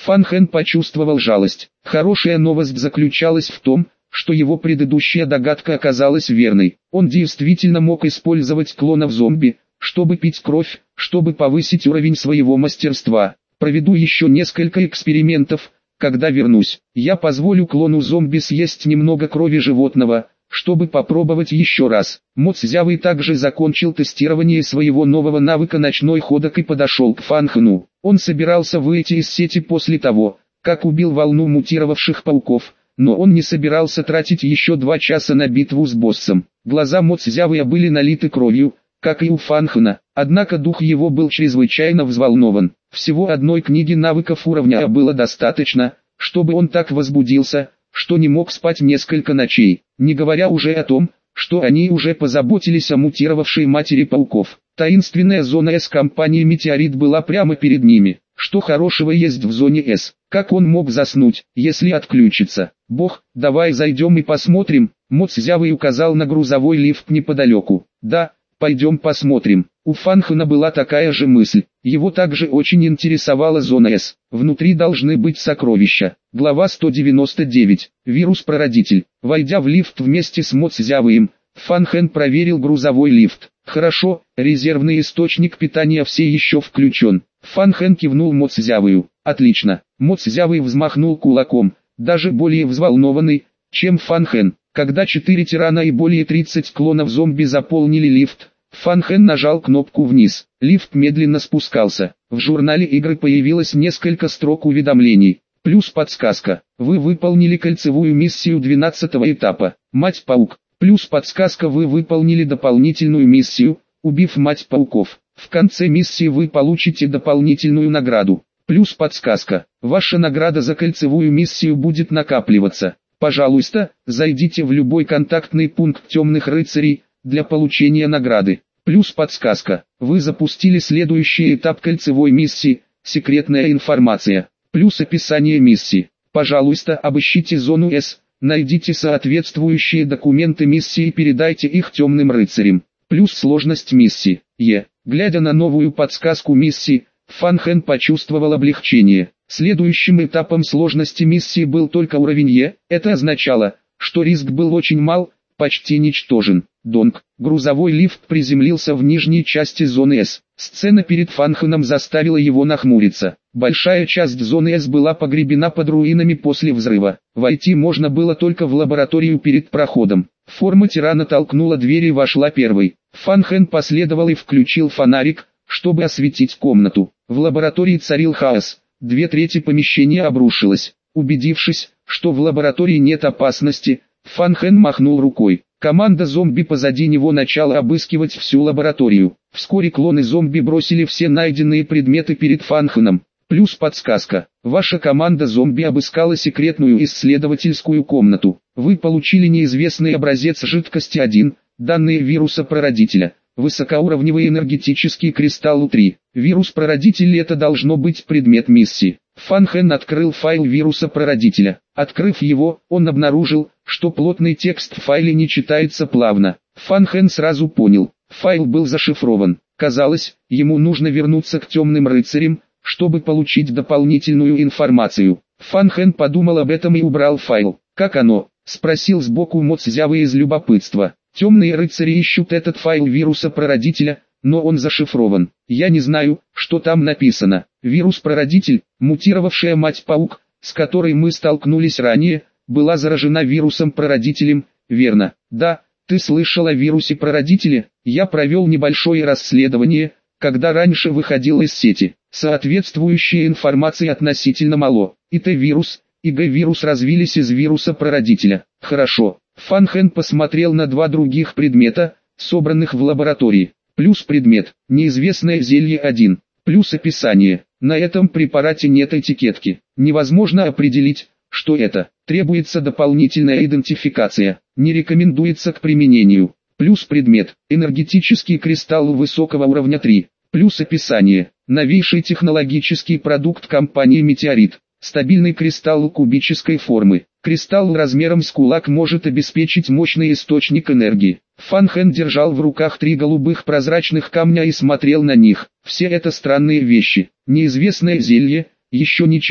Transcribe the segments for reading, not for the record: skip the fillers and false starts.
Фан Хэн почувствовал жалость. Хорошая новость заключалась в том, что его предыдущая догадка оказалась верной. Он действительно мог использовать клонов зомби, чтобы пить кровь, чтобы повысить уровень своего мастерства. Проведу еще несколько экспериментов. Когда вернусь, я позволю клону зомби съесть немного крови животного, чтобы попробовать еще раз. Мо Цзявый также закончил тестирование своего нового навыка ночной ходок и подошел к Фан Хэну. Он собирался выйти из сети после того, как убил волну мутировавших пауков, но он не собирался тратить еще 2 часа на битву с боссом. Глаза Мо Цзявыя были налиты кровью, как и у Фан Хэна, однако дух его был чрезвычайно взволнован. Всего одной книги навыков уровня А было достаточно, чтобы он так возбудился, что не мог спать несколько ночей, не говоря уже о том, что они уже позаботились о мутировавшей матери пауков. Таинственная зона С компании «Метеорит» была прямо перед ними. Что хорошего есть в зоне С? Как он мог заснуть, если отключится? Бог, давай зайдем и посмотрим. Мо Цзявый указал на грузовой лифт неподалеку. Да, пойдем посмотрим. У Фан Хэна была такая же мысль. Его также очень интересовала зона С. Внутри должны быть сокровища. Глава 199. Вирус-прародитель. Войдя в лифт вместе с Мо Цзявыем, Фан Хэн проверил грузовой лифт. Хорошо, резервный источник питания все еще включен. Фан Хэн кивнул Мо Цзявыю. Отлично. Мо Цзявый взмахнул кулаком, даже более взволнованный, чем Фан Хэн. Когда 4 тирана и более 30 клонов зомби заполнили лифт, Фан Хэн нажал кнопку вниз. Лифт медленно спускался. В журнале игры появилось несколько строк уведомлений. Плюс подсказка. Вы выполнили кольцевую миссию 12-го этапа. Мать-паук. Плюс подсказка. Вы выполнили дополнительную миссию, убив мать-пауков. В конце миссии вы получите дополнительную награду. Плюс подсказка. Ваша награда за кольцевую миссию будет накапливаться. Пожалуйста, зайдите в любой контактный пункт темных рыцарей для получения награды. Плюс подсказка. Вы запустили следующий этап кольцевой миссии, секретная информация. Плюс описание миссии. Пожалуйста, обыщите зону С, найдите соответствующие документы миссии и передайте их темным рыцарям. Плюс сложность миссии. Глядя на новую подсказку миссии, Фан Хэн почувствовал облегчение. Следующим этапом сложности миссии был только уровень Е. Это означало, что риск был очень мал, почти ничтожен. Донг. Грузовой лифт приземлился в нижней части зоны С. Сцена перед Фан Хэном заставила его нахмуриться. Большая часть зоны С была погребена под руинами после взрыва. Войти можно было только в лабораторию перед проходом. Форма тирана толкнула дверь и вошла первой. Фан Хэн последовал и включил фонарик, чтобы осветить комнату. В лаборатории царил хаос. 2/3 помещения обрушилось. Убедившись, что в лаборатории нет опасности, Фан Хэн махнул рукой. Команда зомби позади него начала обыскивать всю лабораторию. Вскоре клоны зомби бросили все найденные предметы перед Фан Хэном. Плюс подсказка. Ваша команда зомби обыскала секретную исследовательскую комнату. Вы получили неизвестный образец жидкости 1, данные вируса-прародителя. Высокоуровневый энергетический кристалл 3. Вирус-прародитель — это должно быть предмет миссии. Фан Хэн открыл файл вируса-прародителя. Открыв его, он обнаружил, что плотный текст в файле не читается плавно. Фан Хэн сразу понял, файл был зашифрован. Казалось, ему нужно вернуться к темным рыцарям, чтобы получить дополнительную информацию. Фан Хэн подумал об этом и убрал файл. «Как оно?» — спросил сбоку Мо Цзявый из любопытства. «Темные рыцари ищут этот файл вируса-прародителя, но он зашифрован. Я не знаю, что там написано. Вирус-прародитель, мутировавшая мать-паук, с которой мы столкнулись ранее, была заражена вирусом-прародителем, верно? Да, ты слышал о вирусе-прародителе? Я провел небольшое расследование, когда раньше выходил из сети. Соответствующей информации относительно мало. И Т-вирус, и Г-вирус развились из вируса-прародителя. Хорошо. Фан Хэн посмотрел на 2 других предмета, собранных в лаборатории. Плюс предмет, неизвестное зелье 1. Плюс описание. На этом препарате нет этикетки. Невозможно определить, что это. Требуется дополнительная идентификация. Не рекомендуется к применению. Плюс предмет, энергетический кристалл высокого уровня 3. Плюс описание. Новейший технологический продукт компании «Метеорит». Стабильный кристалл кубической формы. Кристалл размером с кулак может обеспечить мощный источник энергии. Фан Хэн держал в руках 3 голубых прозрачных камня и смотрел на них. Все это странные вещи. Неизвестное зелье, еще ничего,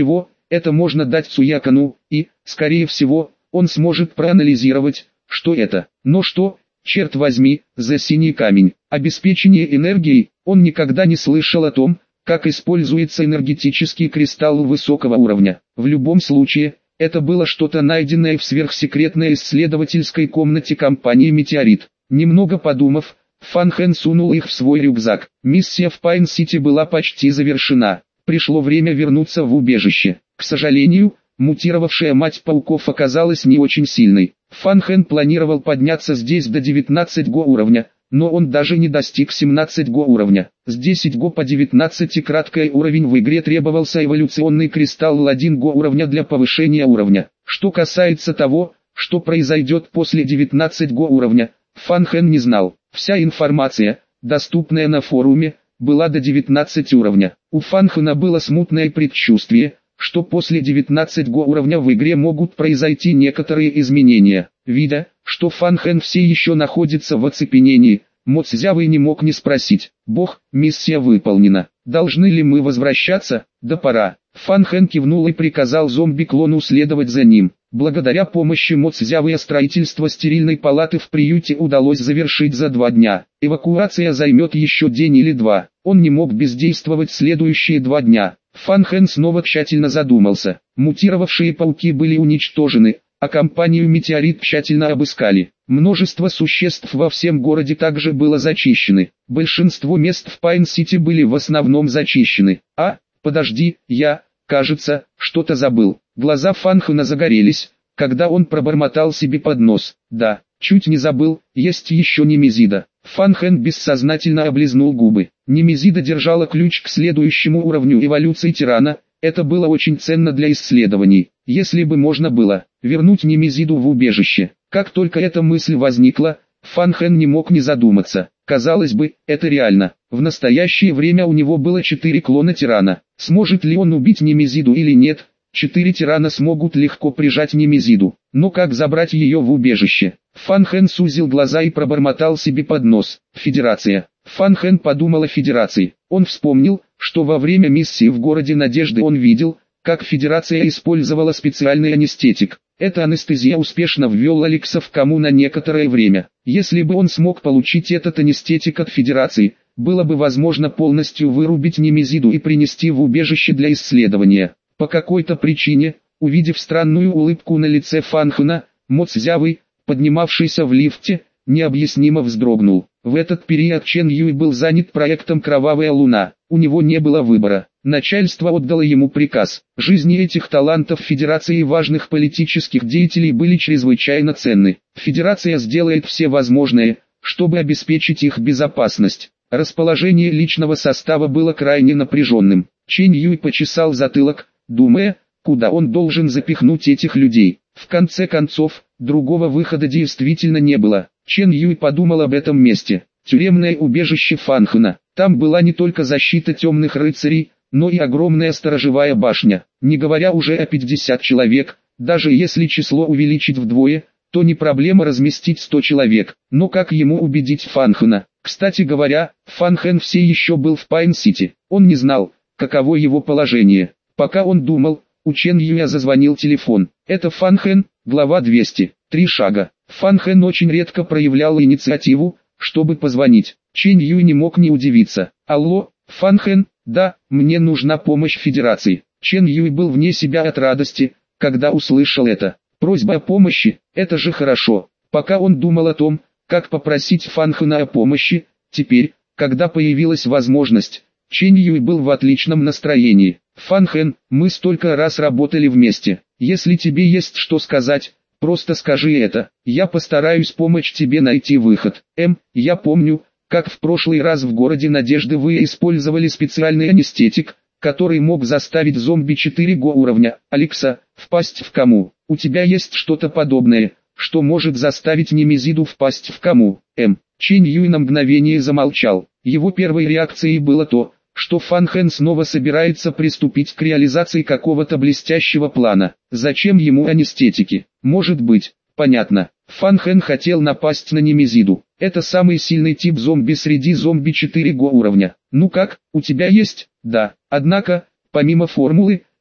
это можно дать Цуякану, и, скорее всего, он сможет проанализировать, что это. Но что, черт возьми, за синий камень? Обеспечение энергией, он никогда не слышал о том, как используется энергетический кристалл высокого уровня. В любом случае, это было что-то найденное в сверхсекретной исследовательской комнате компании «Метеорит». Немного подумав, Фан Хэн сунул их в свой рюкзак. Миссия в Пайн-Сити была почти завершена. Пришло время вернуться в убежище. К сожалению, мутировавшая мать пауков оказалась не очень сильной. Фан Хэн планировал подняться здесь до 19 го уровня, но он даже не достиг 17 го уровня. С 10 го по 19 краткий уровень в игре требовался эволюционный кристалл 1 го уровня для повышения уровня. Что касается того, что произойдет после 19 го уровня, Фан Хэн не знал. Вся информация, доступная на форуме, была до 19 уровня. У Фан Хэна было смутное предчувствие, что после 19 го уровня в игре могут произойти некоторые изменения. Видя, что Фан Хэн все еще находится в оцепенении, Мо Цзявый не мог не спросить: «Бог, миссия выполнена. Должны ли мы возвращаться?» «Да пора». Фан Хэн кивнул и приказал зомби-клону следовать за ним. Благодаря помощи Мо Цзявыя строительство стерильной палаты в приюте удалось завершить за 2 дня. Эвакуация займет еще день или 2. Он не мог бездействовать следующие 2 дня. Фан Хэн снова тщательно задумался. Мутировавшие пауки были уничтожены, а компанию «Метеорит» тщательно обыскали. Множество существ во всем городе также было зачищены. Большинство мест в Пайн-Сити были в основном зачищены. Подожди, кажется, что-то забыл. Глаза Фан Хэна загорелись, когда он пробормотал себе под нос: «Да, чуть не забыл, есть еще Немезида». Фан Хэн бессознательно облизнул губы. Немезида держала ключ к следующему уровню эволюции тирана. Это было очень ценно для исследований. Если бы можно было вернуть Немезиду в убежище. Как только эта мысль возникла, Фан Хэн не мог не задуматься. Казалось бы, это реально. В настоящее время у него было 4 клона тирана. Сможет ли он убить Немезиду или нет? 4 тирана смогут легко прижать Немезиду. Но как забрать ее в убежище? Фан Хэн сузил глаза и пробормотал себе под нос: «Федерация». Фан Хэн подумал о Федерации. Он вспомнил, что во время миссии в городе Надежды он видел, как Федерация использовала специальный анестетик. Эта анестезия успешно ввел Алекса в кому на некоторое время. Если бы он смог получить этот анестетик от Федерации, было бы возможно полностью вырубить Немезиду и принести в убежище для исследования. По какой-то причине, увидев странную улыбку на лице Фан Хэна, Мо Цзявый, поднимавшийся в лифте, необъяснимо вздрогнул. В этот период Чен Юй был занят проектом «Кровавая луна». У него не было выбора. Начальство отдало ему приказ. Жизни этих талантов Федерации и важных политических деятелей были чрезвычайно ценны. Федерация сделает все возможное, чтобы обеспечить их безопасность. Расположение личного состава было крайне напряженным. Чен Юй почесал затылок, думая, куда он должен запихнуть этих людей. В конце концов, другого выхода действительно не было. Чен Юй подумал об этом месте. Тюремное убежище Фан Хэна. Там была не только защита темных рыцарей, но и огромная сторожевая башня. Не говоря уже о 50 человек, даже если число увеличить вдвое, то не проблема разместить 100 человек. Но как ему убедить Фан Хэна? Кстати говоря, Фан Хэн все еще был в Пайн-Сити. Он не знал, каково его положение. Пока он думал, у Чен Юя зазвонил телефон. Это Фан Хэн, глава 200. 3 шага. Фан Хэн очень редко проявлял инициативу, чтобы позвонить. Чен Юй не мог не удивиться. «Алло, Фан Хэн, да, мне нужна помощь Федерации». Чен Юй был вне себя от радости, когда услышал это. Просьба о помощи, это же хорошо. Пока он думал о том, как попросить Фан Хэна о помощи, теперь, когда появилась возможность, Чен Юй был в отличном настроении. «Фан Хэн, мы столько раз работали вместе. Если тебе есть что сказать, просто скажи это. Я постараюсь помочь тебе найти выход». Я помню, как в прошлый раз в городе Надежды вы использовали специальный анестетик, который мог заставить зомби 4 го уровня, Алекса, впасть в кому. У тебя есть что-то подобное, что может заставить Немезиду впасть в кому? Чен Юй на мгновение замолчал. Его первой реакцией было то, что Фан Хэн снова собирается приступить к реализации какого-то блестящего плана. Зачем ему анестетики? Может быть, понятно. Фан Хэн хотел напасть на Немезиду. Это самый сильный тип зомби среди зомби 4 го уровня. Ну как, у тебя есть? Да. Однако, помимо формулы,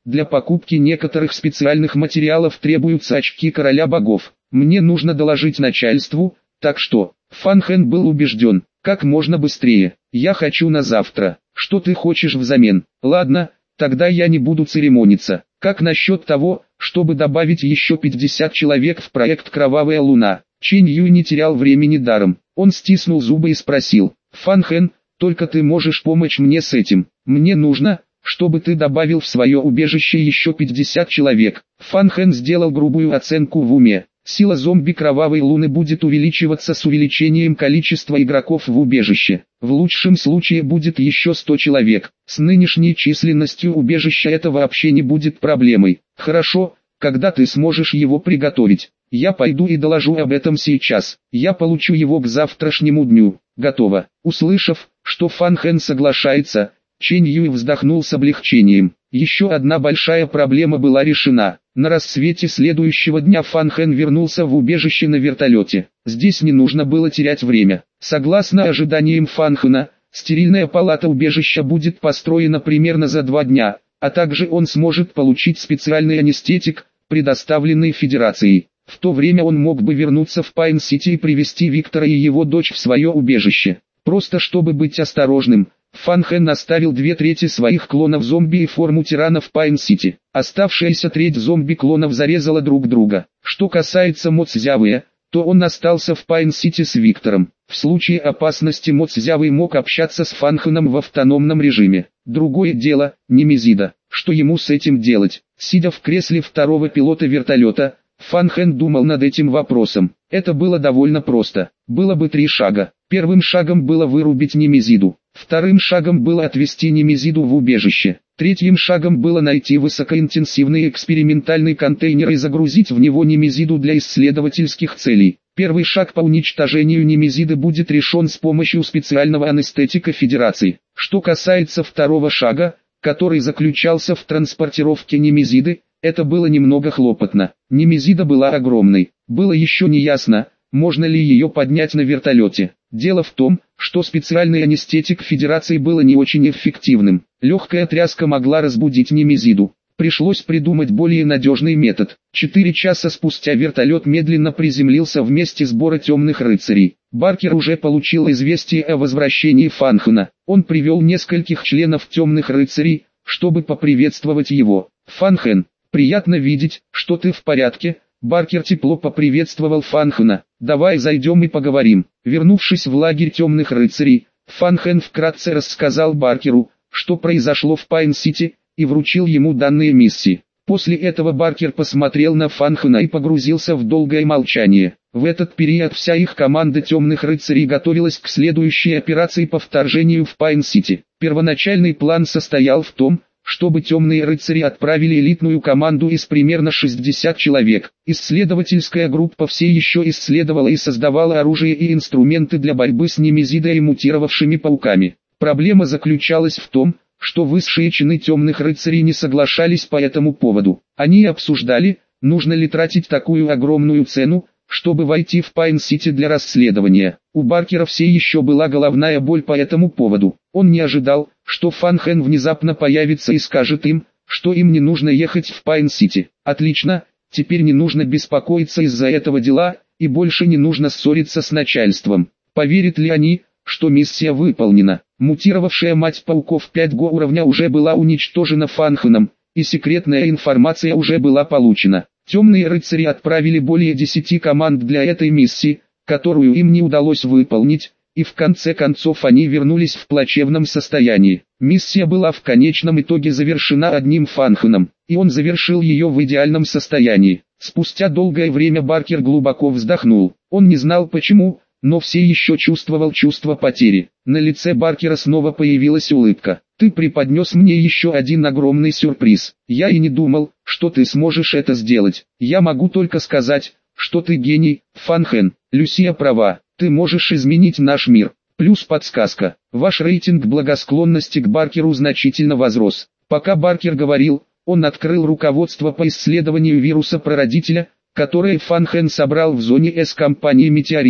Для покупки некоторых специальных материалов требуются очки короля богов. Мне нужно доложить начальству, так что...» Фан Хэн был убежден, как можно быстрее. «Я хочу на завтра. Что ты хочешь взамен?» «Ладно, тогда я не буду церемониться. Как насчет того, чтобы добавить еще 50 человек в проект «Кровавая луна»?» Чэнь Юй не терял времени даром. Он стиснул зубы и спросил: «Фан Хэн, только ты можешь помочь мне с этим. Мне нужно, чтобы ты добавил в свое убежище еще 50 человек». Фан Хэн сделал грубую оценку в уме. Сила зомби Кровавой Луны будет увеличиваться с увеличением количества игроков в убежище. В лучшем случае будет еще 100 человек. С нынешней численностью убежища это вообще не будет проблемой. «Хорошо, когда ты сможешь его приготовить?» «Я пойду и доложу об этом сейчас. Я получу его к завтрашнему дню». «Готово». Услышав, что Фан Хэн соглашается, Чэнь Юй вздохнул с облегчением. Еще одна большая проблема была решена. На рассвете следующего дня Фан Хэн вернулся в убежище на вертолете. Здесь не нужно было терять время. Согласно ожиданиям Фан Хэна, стерильная палата убежища будет построена примерно за 2 дня, а также он сможет получить специальный анестетик, предоставленный Федерацией. В то время он мог бы вернуться в Пайн-Сити и привести Виктора и его дочь в свое убежище. Просто чтобы быть осторожным, Фан Хэн оставил 2/3 своих клонов зомби и форму тирана в Пайн-Сити. Оставшаяся треть зомби-клонов зарезала друг друга. Что касается Мо Цзявэя, то он остался в Пайн-Сити с Виктором. В случае опасности Мо Цзявэй мог общаться с Фан Хэном в автономном режиме. Другое дело, Немезида. Что ему с этим делать? Сидя в кресле второго пилота вертолета, Фан Хэн думал над этим вопросом. Это было довольно просто. Было бы 3 шага. Первым шагом было вырубить Немезиду. Вторым шагом было отвести Немезиду в убежище. Третьим шагом было найти высокоинтенсивный экспериментальный контейнер и загрузить в него Немезиду для исследовательских целей. Первый шаг по уничтожению Немезиды будет решен с помощью специального анестетика Федерации. Что касается второго шага, который заключался в транспортировке Немезиды, это было немного хлопотно. Немезида была огромной. Было еще не ясно, можно ли ее поднять на вертолете. Дело в том, что специальный анестетик Федерации был не очень эффективным. Легкая тряска могла разбудить Немезиду. Пришлось придумать более надежный метод. 4 часа спустя вертолет медленно приземлился в месте сбора темных рыцарей. Баркер уже получил известие о возвращении Фан Хэна. Он привел нескольких членов темных рыцарей, чтобы поприветствовать его. «Фан Хэн, приятно видеть, что ты в порядке». Баркер тепло поприветствовал Фан Хэна. «Давай зайдем и поговорим». Вернувшись в лагерь темных рыцарей, Фан Хэн вкратце рассказал Баркеру, что произошло в Пайн-Сити, и вручил ему данные миссии. После этого Баркер посмотрел на Фан Хэна и погрузился в долгое молчание. В этот период вся их команда темных рыцарей готовилась к следующей операции по вторжению в Пайн-Сити. Первоначальный план состоял в том, чтобы темные рыцари отправили элитную команду из примерно 60 человек. Исследовательская группа все еще исследовала и создавала оружие и инструменты для борьбы с Немезидой и мутировавшими пауками. Проблема заключалась в том, что высшие чины темных рыцарей не соглашались по этому поводу. Они обсуждали, нужно ли тратить такую огромную цену, чтобы войти в Пайн-Сити для расследования. У Баркера все еще была головная боль по этому поводу. Он не ожидал, что Фан Хэн внезапно появится и скажет им, что им не нужно ехать в Пайн-Сити. Отлично, теперь не нужно беспокоиться из-за этого дела, и больше не нужно ссориться с начальством. Поверят ли они, что миссия выполнена? Мутировавшая мать пауков 5Го уровня уже была уничтожена Фан Хэном, и секретная информация уже была получена. Темные рыцари отправили более 10 команд для этой миссии, которую им не удалось выполнить, и в конце концов они вернулись в плачевном состоянии. Миссия была в конечном итоге завершена одним Фан Хэном, и он завершил ее в идеальном состоянии. Спустя долгое время Баркер глубоко вздохнул. Он не знал почему, но все еще чувствовал чувство потери. На лице Баркера снова появилась улыбка. «Ты преподнес мне еще один огромный сюрприз. Я и не думал, что ты сможешь это сделать. Я могу только сказать, что ты гений, Фан Хэн. Люсия права, ты можешь изменить наш мир». Плюс подсказка. Ваш рейтинг благосклонности к Баркеру значительно возрос. Пока Баркер говорил, он открыл руководство по исследованию вируса прародителя, которое Фан Хэн собрал в зоне С компании «Метеорит»,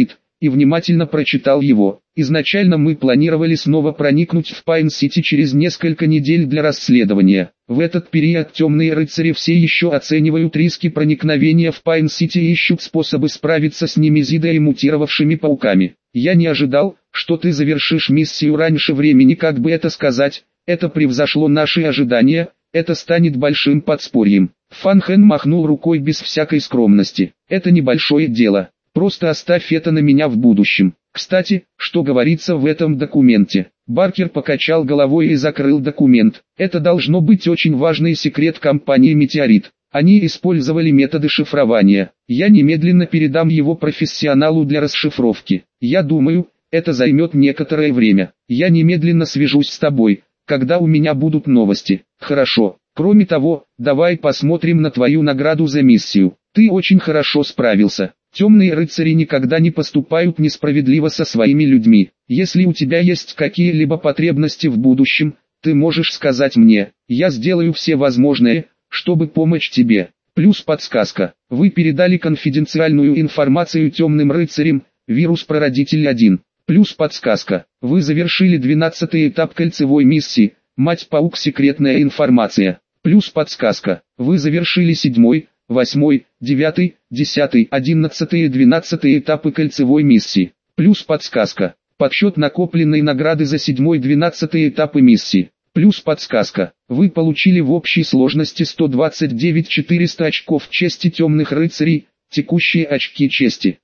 и внимательно прочитал его. Изначально мы планировали снова проникнуть в Пайн-Сити через несколько недель для расследования. В этот период темные рыцари все еще оценивают риски проникновения в Пайн-Сити и ищут способы справиться с немезидо и мутировавшими пауками. Я не ожидал, что ты завершишь миссию раньше времени, как бы это сказать, это превзошло наши ожидания, это станет большим подспорьем. Фан Хэн махнул рукой без всякой скромности. Это небольшое дело, просто оставь это на меня в будущем. Кстати, что говорится в этом документе? Баркер покачал головой и закрыл документ. Это должно быть очень важный секрет компании «Метеорит». Они использовали методы шифрования. Я немедленно передам его профессионалу для расшифровки. Я думаю, это займет некоторое время. Я немедленно свяжусь с тобой, когда у меня будут новости. Хорошо. Кроме того, давай посмотрим на твою награду за миссию. Ты очень хорошо справился. Темные рыцари никогда не поступают несправедливо со своими людьми. Если у тебя есть какие-либо потребности в будущем, ты можешь сказать мне. Я сделаю все возможное, чтобы помочь тебе. Плюс подсказка. Вы передали конфиденциальную информацию темным рыцарям, вирус-прародитель 1. Плюс подсказка. Вы завершили 12-й этап кольцевой миссии, Мать-паук секретная информация. Плюс подсказка. Вы завершили 7-й, 8-й, 9-й, 10-й, 11-й и 12-й этапы кольцевой миссии. Плюс подсказка. Подсчет накопленной награды за 7-й и 12-й этапы миссии. Плюс подсказка. Вы получили в общей сложности 129 400 очков чести темных рыцарей, текущие очки чести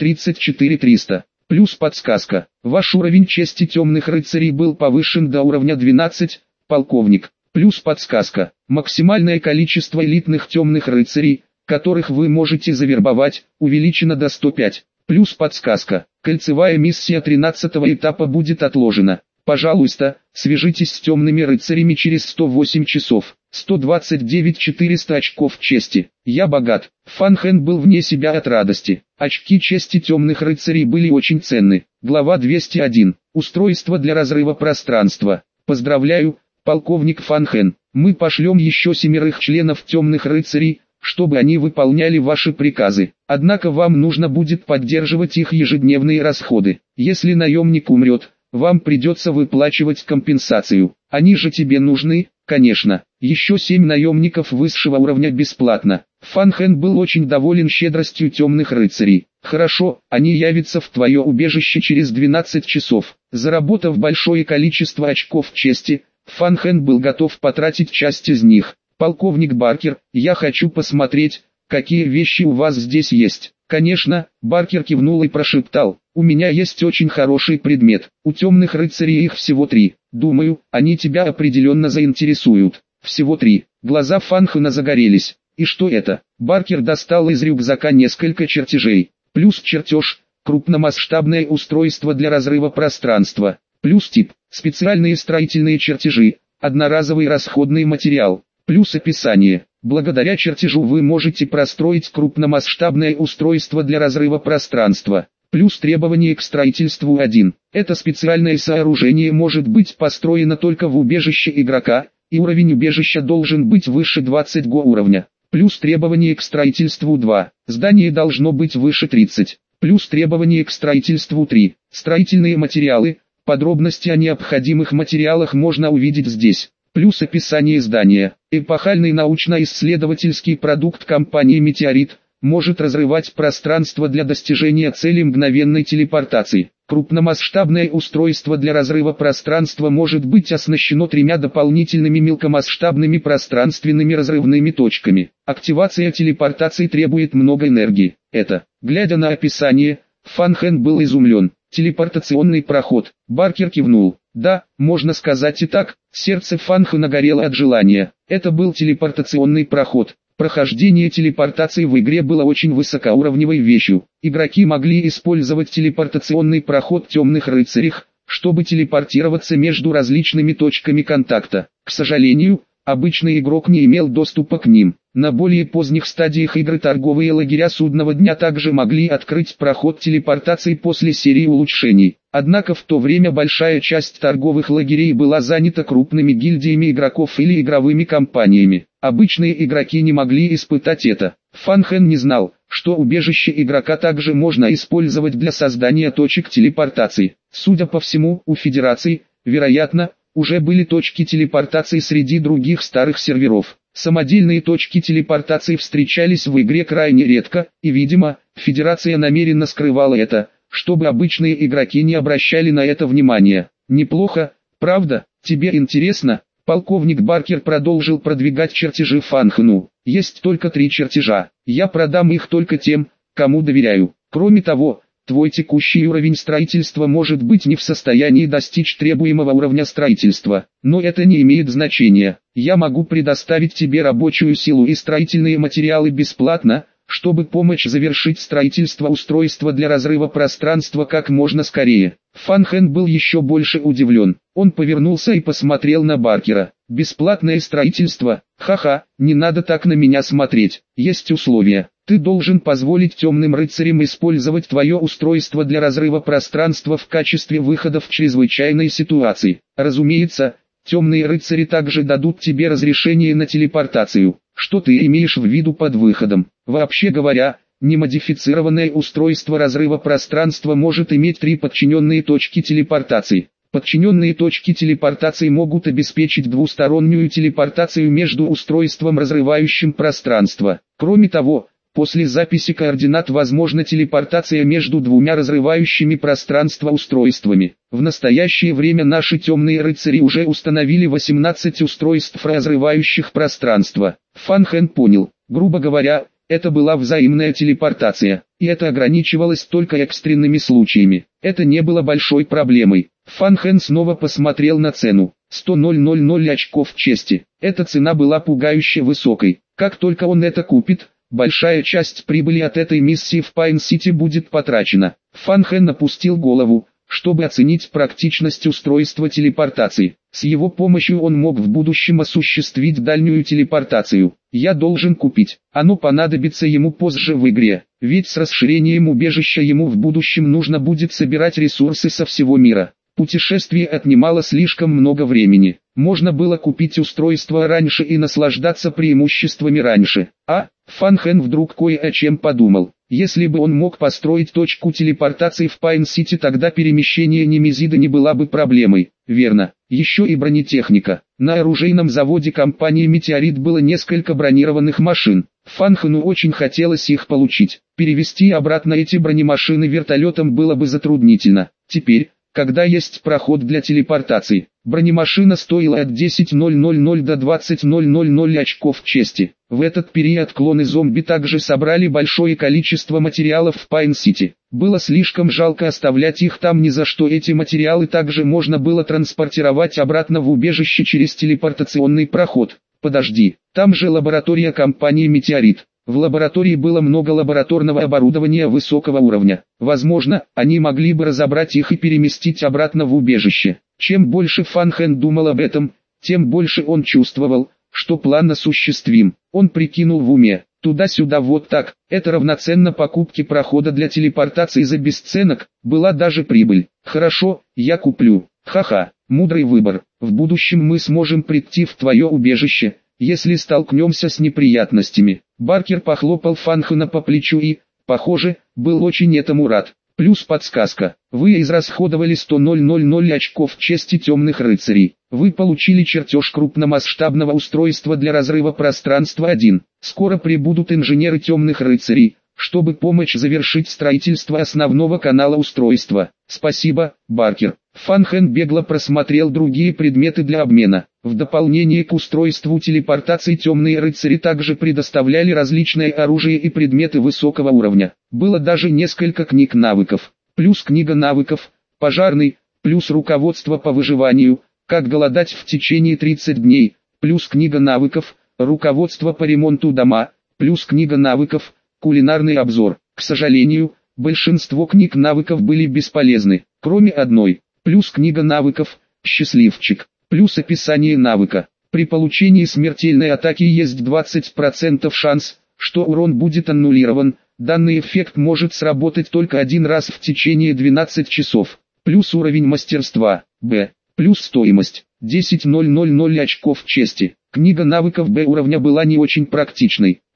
134 300. Плюс подсказка. Ваш уровень чести темных рыцарей был повышен до уровня 12, полковник. Плюс подсказка. Максимальное количество элитных темных рыцарей, которых вы можете завербовать, увеличено до 105. Плюс подсказка. Кольцевая миссия 13-го этапа будет отложена. Пожалуйста, свяжитесь с темными рыцарями через 108 часов. 129 400 очков чести. Я богат. Фан Хэн был вне себя от радости. Очки чести темных рыцарей были очень ценны. Глава 201. Устройство для разрыва пространства. Поздравляю, полковник Фан Хэн. Мы пошлем еще 7 членов темных рыцарей, чтобы они выполняли ваши приказы. Однако вам нужно будет поддерживать их ежедневные расходы. Если наемник умрет, вам придется выплачивать компенсацию. Они же тебе нужны, конечно. Еще 7 наемников высшего уровня бесплатно. Фан Хэн был очень доволен щедростью темных рыцарей. Хорошо, они явятся в твое убежище через 12 часов. Заработав большое количество очков чести, Фан Хэн был готов потратить часть из них. Полковник Баркер, я хочу посмотреть, какие вещи у вас здесь есть. Конечно, Баркер кивнул и прошептал, у меня есть очень хороший предмет. У темных рыцарей их всего 3. Думаю, они тебя определенно заинтересуют. Всего 3. Глаза Фан Хэна загорелись. И что это? Баркер достал из рюкзака несколько чертежей. Плюс чертеж, крупномасштабное устройство для разрыва пространства. Плюс тип, специальные строительные чертежи, одноразовый расходный материал. Плюс описание. Благодаря чертежу вы можете простроить крупномасштабное устройство для разрыва пространства. Плюс требование к строительству 1. Это специальное сооружение может быть построено только в убежище игрока, и уровень убежища должен быть выше 20 уровня. Плюс требование к строительству 2. Здание должно быть выше 30. Плюс требование к строительству 3. Строительные материалы. Подробности о необходимых материалах можно увидеть здесь. Плюс описание здания. Эпохальный научно-исследовательский продукт компании «Метеорит» может разрывать пространство для достижения цели мгновенной телепортации. Крупномасштабное устройство для разрыва пространства может быть оснащено 3 дополнительными мелкомасштабными пространственными разрывными точками. Активация телепортации требует много энергии. Глядя на описание, Фан Хэн был изумлен. Телепортационный проход. Баркер кивнул. Да, можно сказать и так. Сердце Фан Хэна горело от желания. Это был телепортационный проход. Прохождение телепортации в игре было очень высокоуровневой вещью. Игроки могли использовать телепортационный проход темных рыцарей, чтобы телепортироваться между различными точками контакта. К сожалению, обычный игрок не имел доступа к ним. На более поздних стадиях игры торговые лагеря Судного дня также могли открыть проход телепортации после серии улучшений. Однако в то время большая часть торговых лагерей была занята крупными гильдиями игроков или игровыми компаниями. Обычные игроки не могли испытать это. Фан Хэн не знал, что убежище игрока также можно использовать для создания точек телепортации. Судя по всему, у Федерации, вероятно, уже были точки телепортации среди других старых серверов. Самодельные точки телепортации встречались в игре крайне редко, и, видимо, Федерация намеренно скрывала это, чтобы обычные игроки не обращали на это внимания. Неплохо, правда? Тебе интересно? Полковник Баркер продолжил продвигать чертежи Фанхену. Есть только 3 чертежа. Я продам их только тем, кому доверяю. Кроме того, твой текущий уровень строительства может быть не в состоянии достичь требуемого уровня строительства. Но это не имеет значения. Я могу предоставить тебе рабочую силу и строительные материалы бесплатно, чтобы помочь завершить строительство устройства для разрыва пространства как можно скорее. Фанхен был еще больше удивлен. Он повернулся и посмотрел на Баркера. Бесплатное строительство? Ха-ха, не надо так на меня смотреть. Есть условия. Ты должен позволить темным рыцарям использовать твое устройство для разрыва пространства в качестве выхода в чрезвычайной ситуации. Разумеется, темные рыцари также дадут тебе разрешение на телепортацию. Что ты имеешь в виду под выходом? Вообще говоря, немодифицированное устройство разрыва пространства может иметь 3 подчиненные точки телепортации. Подчиненные точки телепортации могут обеспечить двустороннюю телепортацию между устройством, разрывающим пространство. Кроме того, после записи координат возможна телепортация между 2 разрывающими пространство устройствами. В настоящее время наши темные рыцари уже установили 18 устройств, разрывающих пространство. Фанхен понял. Грубо говоря, это была взаимная телепортация, и это ограничивалось только экстренными случаями. Это не было большой проблемой. Фанхен снова посмотрел на цену. 100 000 очков чести. Эта цена была пугающе высокой. Как только он это купит, большая часть прибыли от этой миссии в Пайн-Сити будет потрачена. Фанхен опустил голову, чтобы оценить практичность устройства телепортации. С его помощью он мог в будущем осуществить дальнюю телепортацию. Я должен купить. Оно понадобится ему позже в игре, ведь с расширением убежища ему в будущем нужно будет собирать ресурсы со всего мира. Путешествие отнимало слишком много времени. Можно было купить устройство раньше и наслаждаться преимуществами раньше. Фанхен вдруг кое о чем подумал. Если бы он мог построить точку телепортации в Пайн-Сити, тогда перемещение Немезида не была бы проблемой. Верно. Еще и бронетехника. На оружейном заводе компании «Метеорит» было несколько бронированных машин. Фанхену очень хотелось их получить. Перевести обратно эти бронемашины вертолетом было бы затруднительно. Теперь, когда есть проход для телепортации, бронемашина стоила от 10 000 до 20 000 очков чести. В этот период клоны зомби также собрали большое количество материалов в Пайн-Сити. Было слишком жалко оставлять их там ни за что. Эти материалы также можно было транспортировать обратно в убежище через телепортационный проход. Подожди, там же лаборатория компании «Метеорит». В лаборатории было много лабораторного оборудования высокого уровня. Возможно, они могли бы разобрать их и переместить обратно в убежище. Чем больше Фанхен думал об этом, тем больше он чувствовал, что план осуществим. Он прикинул в уме, туда-сюда вот так, это равноценно покупке прохода для телепортации за бесценок, была даже прибыль. Хорошо, я куплю. Ха-ха, мудрый выбор. В будущем мы сможем прийти в твое убежище, если столкнемся с неприятностями. Баркер похлопал Фанхена по плечу и, похоже, был очень этому рад. Плюс подсказка. Вы израсходовали 100 000 очков чести темных рыцарей. Вы получили чертеж крупномасштабного устройства для разрыва пространства 1. Скоро прибудут инженеры темных рыцарей, чтобы помочь завершить строительство основного канала устройства. Спасибо, Баркер. Фанхен бегло просмотрел другие предметы для обмена. В дополнение к устройству телепортации темные рыцари также предоставляли различное оружие и предметы высокого уровня. Было даже несколько книг навыков. Плюс книга навыков, пожарный, плюс руководство по выживанию, как голодать в течение 30 дней, плюс книга навыков, руководство по ремонту дома, плюс книга навыков, кулинарный обзор. К сожалению, большинство книг навыков были бесполезны, кроме одной. Плюс книга навыков, счастливчик, плюс описание навыка. При получении смертельной атаки есть 20% шанс, что урон будет аннулирован. Данный эффект может сработать только один раз в течение 12 часов. Плюс уровень мастерства, Б. Плюс стоимость, 10 000 очков чести. Книга навыков Б уровня была не очень практичной,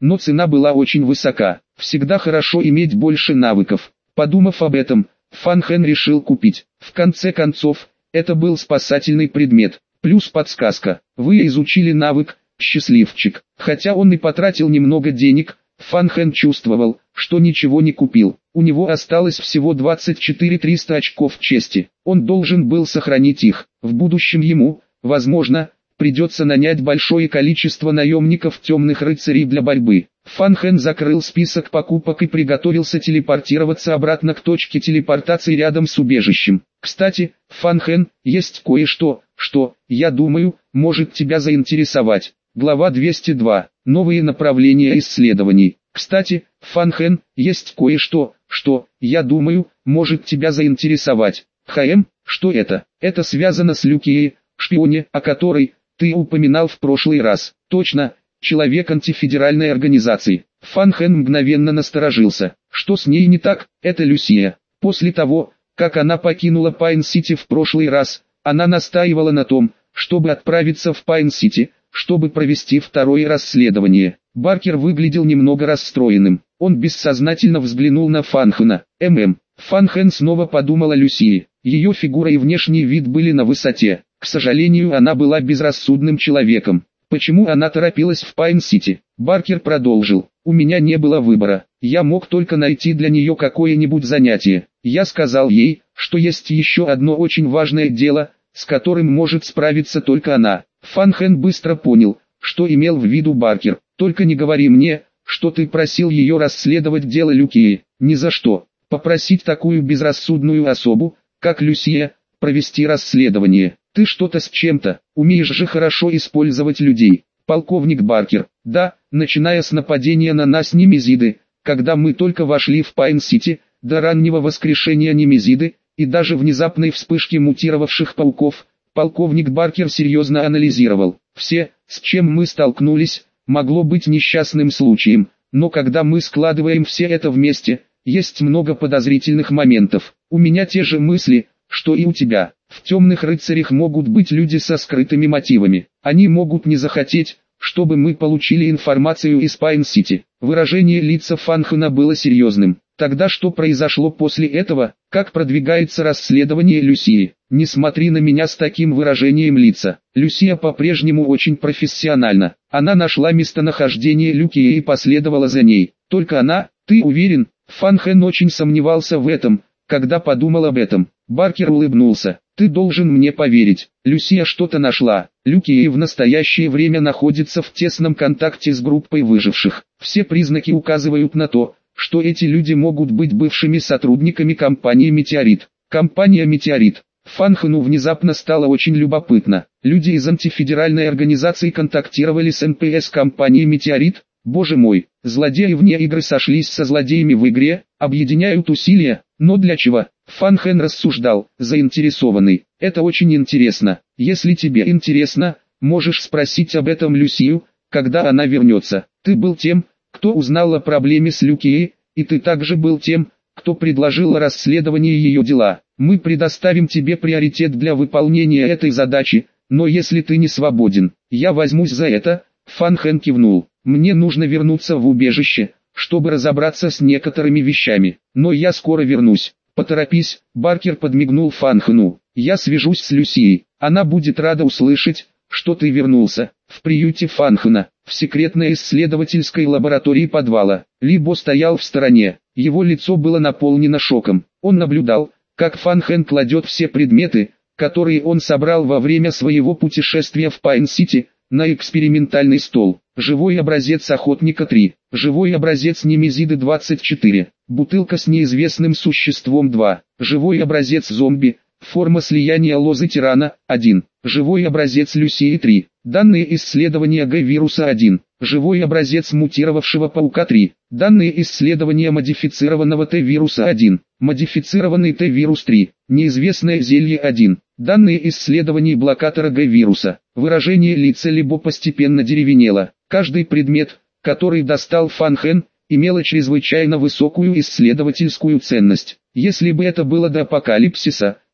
но цена была очень высока. Всегда хорошо иметь больше навыков. Подумав об этом, Фан Хэн решил купить. В конце концов, это был спасательный предмет. Плюс подсказка. Вы изучили навык, счастливчик. Хотя он и потратил немного денег, Фан Хэн чувствовал, что ничего не купил. У него осталось всего 24 300 очков чести. Он должен был сохранить их. В будущем ему, возможно, придется нанять большое количество наемников темных рыцарей для борьбы. Фан Хэн закрыл список покупок и приготовился телепортироваться обратно к точке телепортации рядом с убежищем. Кстати, Фан Хэн, есть кое-что, что, я думаю, может тебя заинтересовать. Глава 202. Новые направления исследований. Кстати, Фан Хэн, есть кое-что, что, я думаю, может тебя заинтересовать. Что это? Это связано с Люкией, шпионе, о которой ты упоминал в прошлый раз. Точно, человек антифедеральной организации. Фан Хэн мгновенно насторожился. Что с ней не так? Это Люсия. После того, как она покинула Пайн-Сити в прошлый раз, она настаивала на том, чтобы отправиться в Пайн-Сити, чтобы провести второе расследование. Баркер выглядел немного расстроенным. Он бессознательно взглянул на Фан Хэна. Фан Хэн снова подумал о Люсии. Ее фигура и внешний вид были на высоте. К сожалению, она была безрассудным человеком. Почему она торопилась в Пайн-Сити? Баркер продолжил. У меня не было выбора. Я мог только найти для нее какое-нибудь занятие. Я сказал ей, что есть еще одно очень важное дело, с которым может справиться только она. Фан Хэн быстро понял, что имел в виду Баркер. Только не говори мне, что ты просил ее расследовать дело Люкии. Ни за что. Попросить такую безрассудную особу, как Люсия, провести расследование. Ты что-то с чем-то, умеешь же хорошо использовать людей. Полковник Баркер, да, начиная с нападения на нас Немезиды, когда мы только вошли в Пайн-Сити, до раннего воскрешения Немезиды, и даже внезапной вспышки мутировавших пауков, полковник Баркер серьезно анализировал. Все, с чем мы столкнулись, могло быть несчастным случаем, но когда мы складываем все это вместе, есть много подозрительных моментов. У меня те же мысли, что и у тебя. В темных рыцарях могут быть люди со скрытыми мотивами. Они могут не захотеть, чтобы мы получили информацию из Пайн-Сити. Выражение лица Фан Хэна было серьезным. Тогда что произошло после этого? Как продвигается расследование Люсии? Не смотри на меня с таким выражением лица. Люсия по-прежнему очень профессиональна. Она нашла местонахождение Люкии и последовала за ней. Только она, ты уверен? Фан Хэн очень сомневался в этом, когда подумал об этом. Баркер улыбнулся. Ты должен мне поверить. Люсия что-то нашла. Люкия в настоящее время находится в тесном контакте с группой выживших. Все признаки указывают на то, что эти люди могут быть бывшими сотрудниками компании «Метеорит». Компания «Метеорит». Фан Хэну внезапно стало очень любопытно. Люди из антифедеральной организации контактировали с НПС компании «Метеорит». Боже мой, злодеи вне игры сошлись со злодеями в игре, объединяют усилия, но для чего? Фан Хэн рассуждал, заинтересованный. Это очень интересно. Если тебе интересно, можешь спросить об этом Люсию, когда она вернется. Ты был тем, кто узнал о проблеме с Люкией, и ты также был тем, кто предложил расследование ее дела. Мы предоставим тебе приоритет для выполнения этой задачи, но если ты не свободен, я возьмусь за это. Фан Хэн кивнул. Мне нужно вернуться в убежище, чтобы разобраться с некоторыми вещами, но я скоро вернусь. Поторопись. Баркер подмигнул Фан Хэну. Я свяжусь с Люсией, она будет рада услышать, что ты вернулся. В приюте Фан Хэна, в секретной исследовательской лаборатории подвала, Либо стоял в стороне. Его лицо было наполнено шоком. Он наблюдал, как Фан Хэн кладет все предметы, которые он собрал во время своего путешествия в Пайн-Сити, на экспериментальный стол. Живой образец охотника 3, живой образец Немезиды 24, бутылка с неизвестным существом 2, живой образец зомби, форма слияния лозы тирана 1, живой образец Люсии 3, данные исследования Г-вируса 1, живой образец мутировавшего паука 3, данные исследования модифицированного Т-вируса 1, модифицированный Т-вирус 3, неизвестное зелье 1, данные исследований блокатора Г-вируса. Выражение лица Либо постепенно деревенело. Каждый предмет, который достал Фан Хэн, имела чрезвычайно высокую исследовательскую ценность. Если бы это было до апокалипсиса,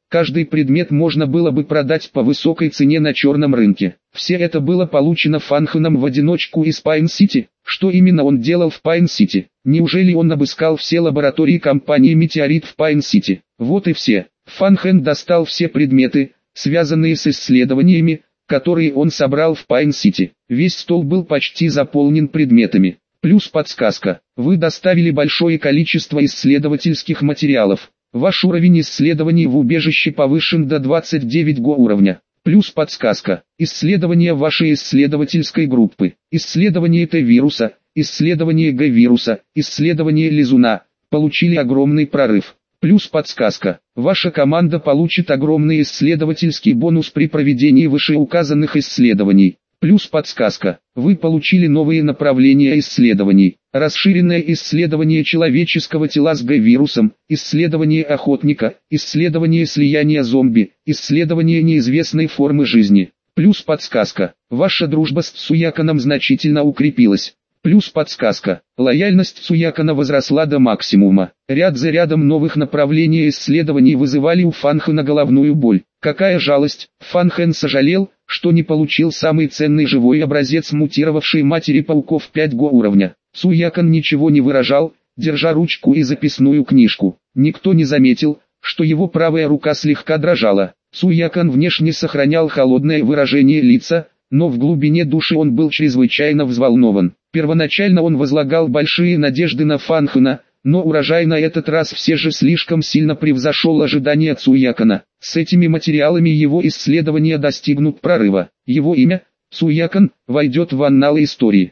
каждый предмет можно было бы продать по высокой цене на черном рынке. Все это было получено Фанхеном в одиночку из Пайн-Сити. Что именно он делал в Пайн-Сити? Неужели он обыскал все лаборатории компании «Метеорит» в Пайн-Сити? Вот и все. Фанхен достал все предметы, связанные с исследованиями, которые он собрал в Пайн-Сити. Весь стол был почти заполнен предметами. Плюс подсказка. Вы доставили большое количество исследовательских материалов. Ваш уровень исследований в убежище повышен до 29 уровня. Плюс подсказка. Исследование вашей исследовательской группы. Исследование Т-вируса, исследование Г-вируса, исследование лизуна. Получили огромный прорыв. Плюс подсказка. Ваша команда получит огромный исследовательский бонус при проведении вышеуказанных исследований. Плюс подсказка. Вы получили новые направления исследований. Расширенное исследование человеческого тела с Г-вирусом, исследование охотника, исследование слияния зомби, исследование неизвестной формы жизни. Плюс подсказка. Ваша дружба с Цуяканом значительно укрепилась. Плюс подсказка. Лояльность Цуякана возросла до максимума. Ряд за рядом новых направлений исследований вызывали у Фанхена головную боль. Какая жалость, Фанхен сожалел, что не получил самый ценный живой образец мутировавшей матери пауков 5 уровня. Цуякан ничего не выражал, держа ручку и записную книжку. Никто не заметил, что его правая рука слегка дрожала. Цуякан внешне сохранял холодное выражение лица, но в глубине души он был чрезвычайно взволнован. Первоначально он возлагал большие надежды на Фанхена, но урожай на этот раз все же слишком сильно превзошел ожидания Цуякана. С этими материалами его исследования достигнут прорыва. Его имя, Цуякан, войдет в анналы истории.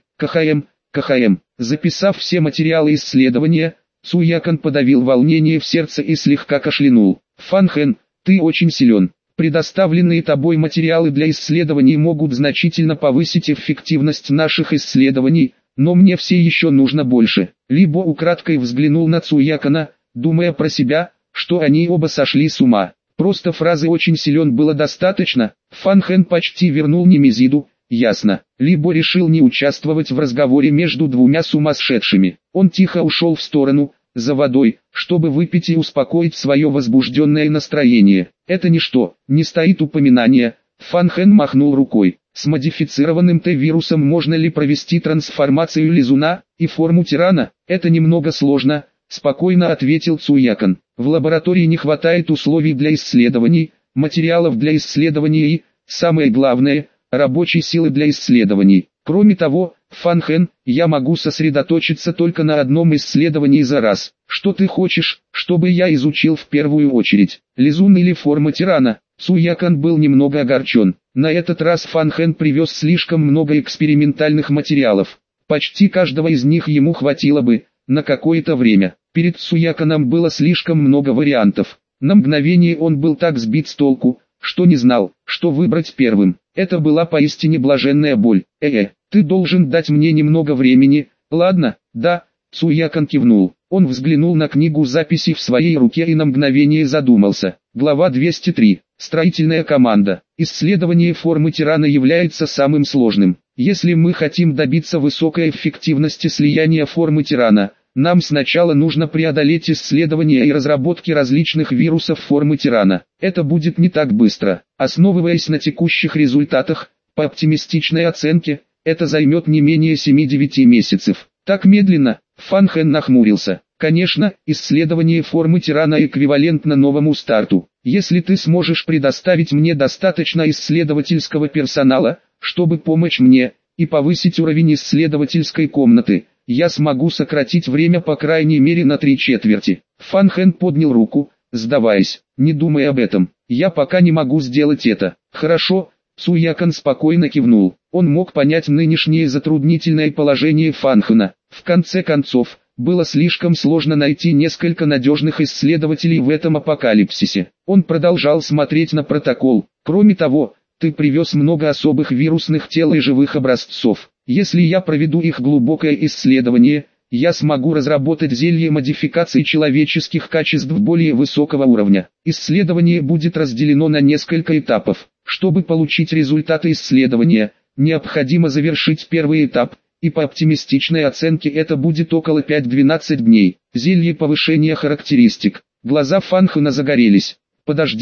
КХМ. Записав все материалы исследования, Цуякан подавил волнение в сердце и слегка кашлянул. Фанхен, ты очень силен. Предоставленные тобой материалы для исследований могут значительно повысить эффективность наших исследований, но мне все еще нужно больше. Либо украдкой взглянул на Цуякана, думая про себя, что они оба сошли с ума. Просто фразы «очень силен» было достаточно. Фанхен почти вернул Немезиду, ясно. Либо решил не участвовать в разговоре между двумя сумасшедшими. Он тихо ушел в сторону, за водой, чтобы выпить и успокоить свое возбужденное настроение. Это ничто, не стоит упоминания. Фанхен махнул рукой. С модифицированным Т-вирусом можно ли провести трансформацию лизуна и форму тирана? Это немного сложно, спокойно ответил Цуякан. В лаборатории не хватает условий для исследований, материалов для исследований и, самое главное, рабочей силы для исследований. Кроме того, Фанхен, я могу сосредоточиться только на одном исследовании за раз. Что ты хочешь, чтобы я изучил в первую очередь? Лизун или форма тирана? Цуякан был немного огорчен. На этот раз Фанхен привез слишком много экспериментальных материалов. Почти каждого из них ему хватило бы, на какое-то время. Перед Цуяканом было слишком много вариантов. На мгновение он был так сбит с толку, что не знал, что выбрать первым. Это была поистине блаженная боль. Ты должен дать мне немного времени, ладно? Да, Цуякан кивнул. Он взглянул на книгу записей в своей руке и на мгновение задумался. Глава 203. Строительная команда. Исследование формы тирана является самым сложным. Если мы хотим добиться высокой эффективности слияния формы тирана, нам сначала нужно преодолеть исследования и разработки различных вирусов формы тирана. Это будет не так быстро. Основываясь на текущих результатах, по оптимистичной оценке, это займет не менее 7-9 месяцев. Так медленно, Фанхен нахмурился. Конечно, исследование формы тирана эквивалентно новому старту. Если ты сможешь предоставить мне достаточно исследовательского персонала, чтобы помочь мне, и повысить уровень исследовательской комнаты, я смогу сократить время по крайней мере на 3/4. Фанхен поднял руку, сдаваясь. Не думай об этом, я пока не могу сделать это. Хорошо, Цуякан спокойно кивнул. Он мог понять нынешнее затруднительное положение Фанхена. В конце концов, было слишком сложно найти несколько надежных исследователей в этом апокалипсисе. Он продолжал смотреть на протокол. Кроме того, ты привез много особых вирусных тел и живых образцов. Если я проведу их глубокое исследование, я смогу разработать зелье модификации человеческих качеств более высокого уровня. Исследование будет разделено на несколько этапов. Чтобы получить результаты исследования, необходимо завершить первый этап, и по оптимистичной оценке это будет около 5-12 дней. Зелье повышения характеристик. Глаза Фанхена загорелись. Подожди,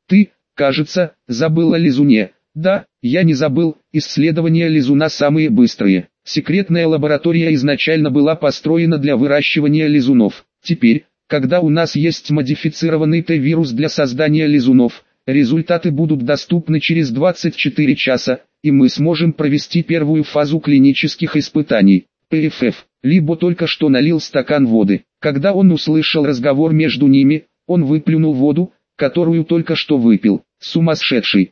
Ты, кажется, забыл о лизуне. Да, я не забыл, исследования лизуна самые быстрые. Секретная лаборатория изначально была построена для выращивания лизунов. Теперь, когда у нас есть модифицированный Т-вирус для создания лизунов, результаты будут доступны через 24 часа, и мы сможем провести первую фазу клинических испытаний. ПФФ. Либо только что налил стакан воды. Когда он услышал разговор между ними, он выплюнул воду, которую только что выпил. Сумасшедший.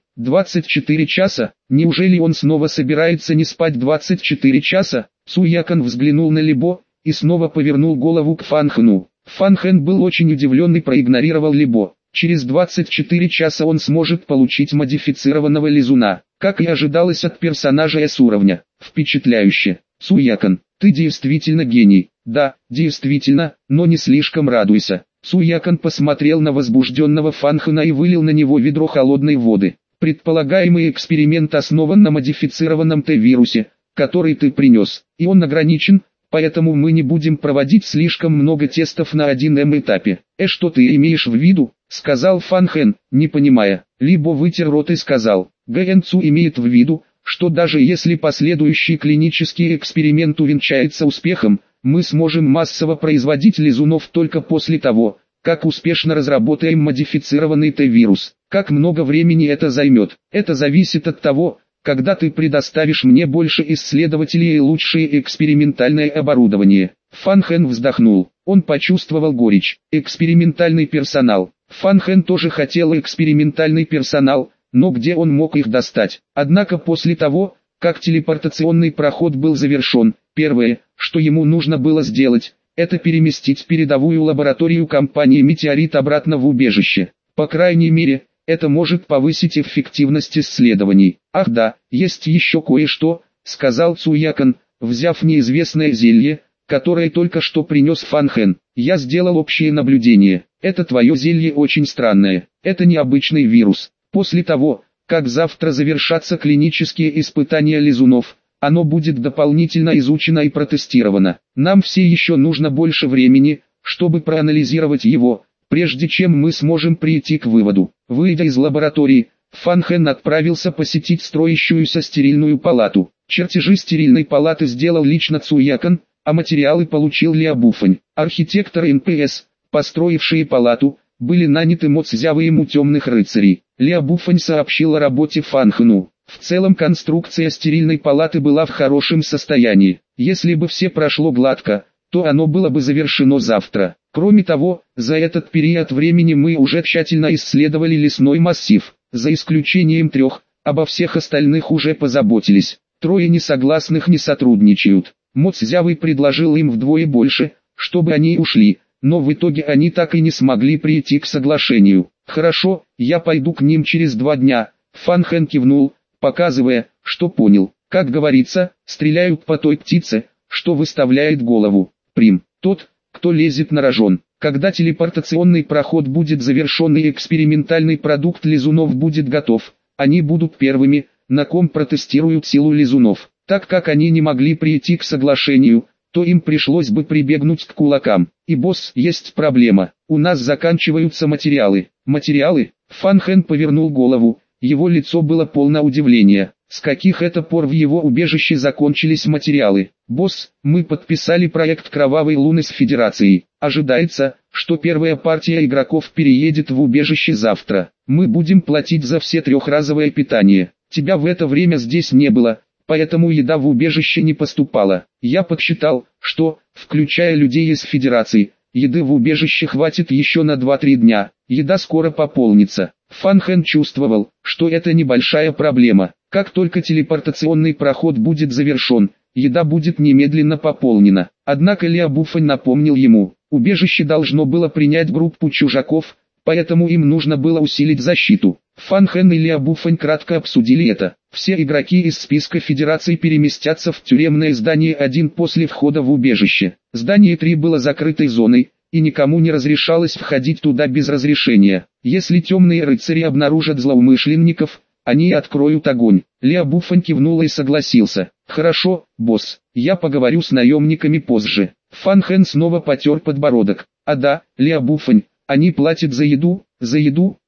24 часа? Неужели он снова собирается не спать 24 часа? Цуякан взглянул на Либо и снова повернул голову к Фан Хэну. Фан Хэн был очень удивлен и проигнорировал Либо. Через 24 часа он сможет получить модифицированного лизуна, как и ожидалось от персонажа С-уровня. Впечатляюще. Цуякан, ты действительно гений. Да, действительно, но не слишком радуйся. Цуякан посмотрел на возбужденного Фан Хэна и вылил на него ведро холодной воды. Предполагаемый эксперимент основан на модифицированном Т-вирусе, который ты принес, и он ограничен, поэтому мы не будем проводить слишком много тестов на 1М этапе. Что ты имеешь в виду? Сказал Фан Хэн, не понимая. Либо вытер рот и сказал, Гэ Цу имеет в виду, что даже если последующий клинический эксперимент увенчается успехом, мы сможем массово производить лизунов только после того, как успешно разработаем модифицированный Т-вирус. Как много времени это займет? Это зависит от того, когда ты предоставишь мне больше исследователей и лучшее экспериментальное оборудование. Фан Хэн вздохнул. Он почувствовал горечь. Экспериментальный персонал. Фан Хэн тоже хотел экспериментальный персонал, но где он мог их достать? Однако после того, как телепортационный проход был завершен, первое, что ему нужно было сделать, это переместить передовую лабораторию компании «Метеорит» обратно в убежище. По крайней мере, это может повысить эффективность исследований. Ах да, есть еще кое-что, сказал Цуякан, взяв неизвестное зелье, которое только что принес Фан Хэн. Я сделал общее наблюдение. Это твое зелье очень странное. Это необычный вирус. После того, как завтра завершатся клинические испытания лизунов, оно будет дополнительно изучено и протестировано. Нам все еще нужно больше времени, чтобы проанализировать его, прежде чем мы сможем прийти к выводу. Выйдя из лаборатории, Фан Хэн отправился посетить строящуюся стерильную палату. Чертежи стерильной палаты сделал лично Цуякан, а материалы получил Ля Буфань. Архитекторы НПС, построившие палату, были наняты Моцзявы темных рыцарей. Ля Буфань сообщил о работе Фан Хэну. В целом конструкция стерильной палаты была в хорошем состоянии. Если бы все прошло гладко, то оно было бы завершено завтра. Кроме того, за этот период времени мы уже тщательно исследовали лесной массив. За исключением 3, обо всех остальных уже позаботились. 3 несогласных не сотрудничают. Моцзявы предложил им вдвое больше, чтобы они ушли, но в итоге они так и не смогли прийти к соглашению. Хорошо, я пойду к ним через 2 дня. Фан Хэн кивнул, показывая, что понял. Как говорится, стреляют по той птице, что выставляет голову. Прим. Тот, кто лезет на рожон. Когда телепортационный проход будет завершен и экспериментальный продукт лизунов будет готов, они будут первыми, на ком протестируют силу лизунов. Так как они не могли прийти к соглашению, то им пришлось бы прибегнуть к кулакам. И босс, есть проблема. У нас заканчиваются материалы. Материалы? Фан Хэн повернул голову. Его лицо было полно удивления. С каких это пор в его убежище закончились материалы? Босс, мы подписали проект Кровавой Луны с Федерацией. Ожидается, что первая партия игроков переедет в убежище завтра. Мы будем платить за все 3-разовое питание. Тебя в это время здесь не было, поэтому еда в убежище не поступала. Я подсчитал, что, включая людей из Федерации, еды в убежище хватит еще на 2-3 дня. Еда скоро пополнится. Фан Хэн чувствовал, что это небольшая проблема. Как только телепортационный проход будет завершен, еда будет немедленно пополнена. Однако Ля Буфань напомнил ему, убежище должно было принять группу чужаков, поэтому им нужно было усилить защиту. Фан Хэн и Ля Буфань кратко обсудили это. Все игроки из списка Федерации переместятся в тюремное здание 1 после входа в убежище. Здание 3 было закрытой зоной, и никому не разрешалось входить туда без разрешения. Если темные рыцари обнаружат злоумышленников, они откроют огонь. Ля Буфань кивнул и согласился. Хорошо, босс, я поговорю с наемниками позже. Фан Хэн снова потер подбородок. А да, Ля Буфань, они платят за еду,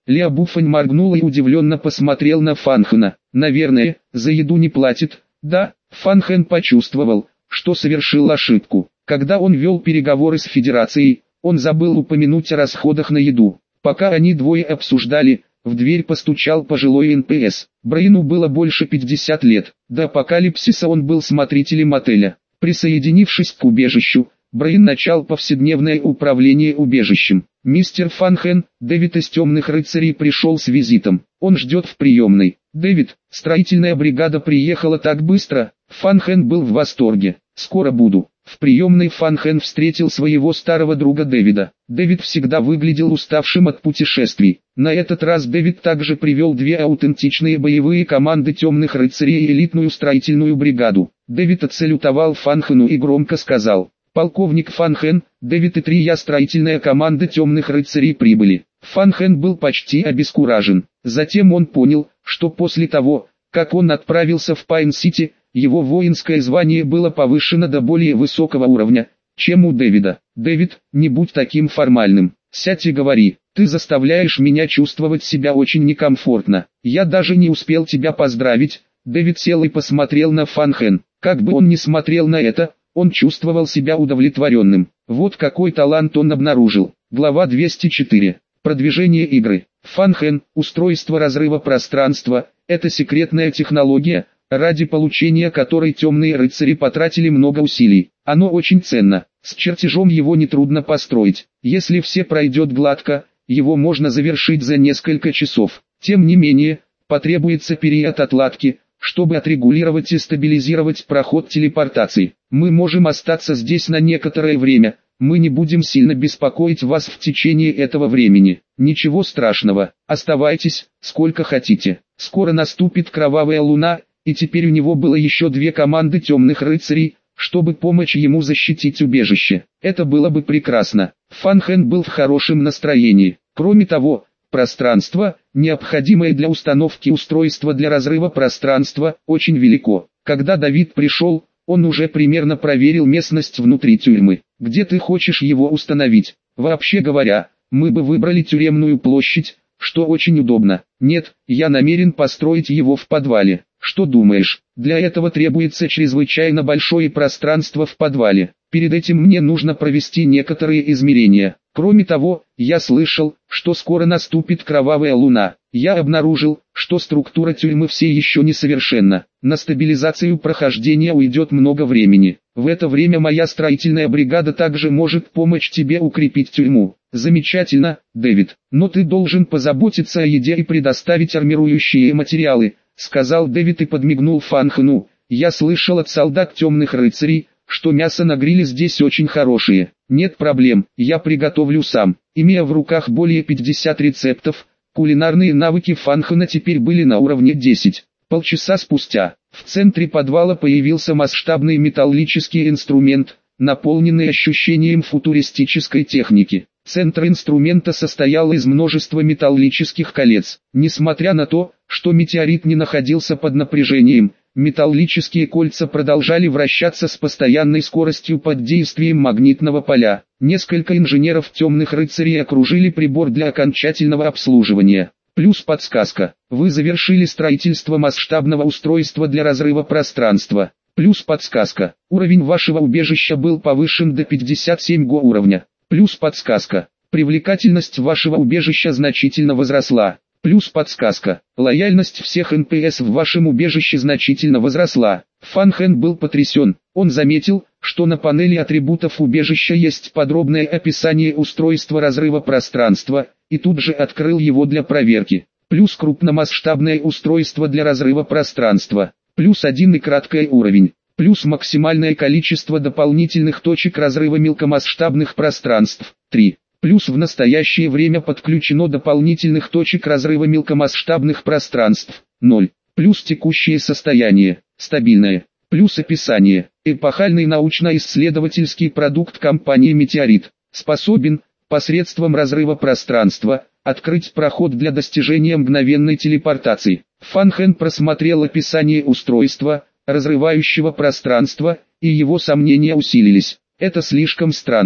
Ля Буфань моргнула и удивленно посмотрел на Фан Хэна. «Наверное, за еду не платит?» «Да». Фан Хэн почувствовал, что совершил ошибку. Когда он вел переговоры с Федерацией, он забыл упомянуть о расходах на еду. Пока они двое обсуждали, в дверь постучал пожилой НПС. Брайну было больше 50 лет. До апокалипсиса он был смотрителем отеля. Присоединившись к убежищу, Брайан начал повседневное управление убежищем. «Мистер Фан Хэн, Дэвид из Темных Рыцарей пришел с визитом. Он ждет в приемной». «Дэвид, строительная бригада приехала так быстро». Фан Хэн был в восторге. «Скоро буду». В приемной Фан Хэн встретил своего старого друга Дэвида. Дэвид всегда выглядел уставшим от путешествий. На этот раз Дэвид также привел две аутентичные боевые команды Темных Рыцарей и элитную строительную бригаду. Дэвид отсалютовал Фан Хэну и громко сказал: «Полковник Фан Хэн, Дэвид и 3 строительная команда Темных Рыцарей прибыли». Фан Хэн был почти обескуражен. Затем он понял, что после того, как он отправился в Пайн-Сити, его воинское звание было повышено до более высокого уровня, чем у Дэвида. «Дэвид, не будь таким формальным. Сядь и говори. Ты заставляешь меня чувствовать себя очень некомфортно. Я даже не успел тебя поздравить». Дэвид сел и посмотрел на Фан Хэн. Как бы он ни смотрел на это, он чувствовал себя удовлетворенным. Вот какой талант он обнаружил. Глава 204. Продвижение игры. Фан Хэн, устройство разрыва пространства, это секретная технология, ради получения которой Темные Рыцари потратили много усилий. Оно очень ценно. С чертежом его нетрудно построить. Если все пройдет гладко, его можно завершить за несколько часов. Тем не менее, потребуется период отладки, чтобы отрегулировать и стабилизировать проход телепортации. Мы можем остаться здесь на некоторое время. Мы не будем сильно беспокоить вас в течение этого времени. Ничего страшного. Оставайтесь, сколько хотите. Скоро наступит кровавая луна, и теперь у него было еще 2 команды Темных Рыцарей, чтобы помочь ему защитить убежище. Это было бы прекрасно. Фан Хэн был в хорошем настроении. Кроме того, пространство, необходимое для установки устройства для разрыва пространства, очень велико. Когда Давид пришел, он уже примерно проверил местность внутри тюрьмы. Где ты хочешь его установить? Вообще говоря, мы бы выбрали тюремную площадь, что очень удобно. Нет, я намерен построить его в подвале. Что думаешь? Для этого требуется чрезвычайно большое пространство в подвале. Перед этим мне нужно провести некоторые измерения. Кроме того, я слышал, что скоро наступит кровавая луна. Я обнаружил, что структура тюрьмы все еще несовершенна. На стабилизацию прохождения уйдет много времени. В это время моя строительная бригада также может помочь тебе укрепить тюрьму. Замечательно, Дэвид. Но ты должен позаботиться о еде и предоставить армирующие материалы, сказал Дэвид и подмигнул Фан Хэну. Я слышал от солдат Темных Рыцарей, что мясо на гриле здесь очень хорошее. Нет проблем, я приготовлю сам. Имея в руках более 50 рецептов, кулинарные навыки Фан Хэна теперь были на уровне 10. Полчаса спустя, в центре подвала появился масштабный металлический инструмент, наполненный ощущением футуристической техники. Центр инструмента состоял из множества металлических колец. Несмотря на то, что метеорит не находился под напряжением, металлические кольца продолжали вращаться с постоянной скоростью под действием магнитного поля. Несколько инженеров Темных Рыцарей окружили прибор для окончательного обслуживания. Плюс подсказка. Вы завершили строительство масштабного устройства для разрыва пространства. Плюс подсказка. Уровень вашего убежища был повышен до 57 уровня. Плюс подсказка. Привлекательность вашего убежища значительно возросла. Плюс подсказка. Лояльность всех НПС в вашем убежище значительно возросла. Фан Хэн был потрясен. Он заметил, что на панели атрибутов убежища есть подробное описание устройства разрыва пространства, и тут же открыл его для проверки. Плюс крупномасштабное устройство для разрыва пространства. Плюс 1 и краткий уровень. Плюс максимальное количество дополнительных точек разрыва мелкомасштабных пространств. 3. Плюс в настоящее время подключено дополнительных точек разрыва мелкомасштабных пространств. 0. Плюс текущее состояние. Стабильное. Плюс описание. Эпохальный научно-исследовательский продукт компании «Метеорит». Способен, посредством разрыва пространства, открыть проход для достижения мгновенной телепортации. Фан Хэн просмотрел описание устройства, разрывающего пространство, и его сомнения усилились. Это слишком странно.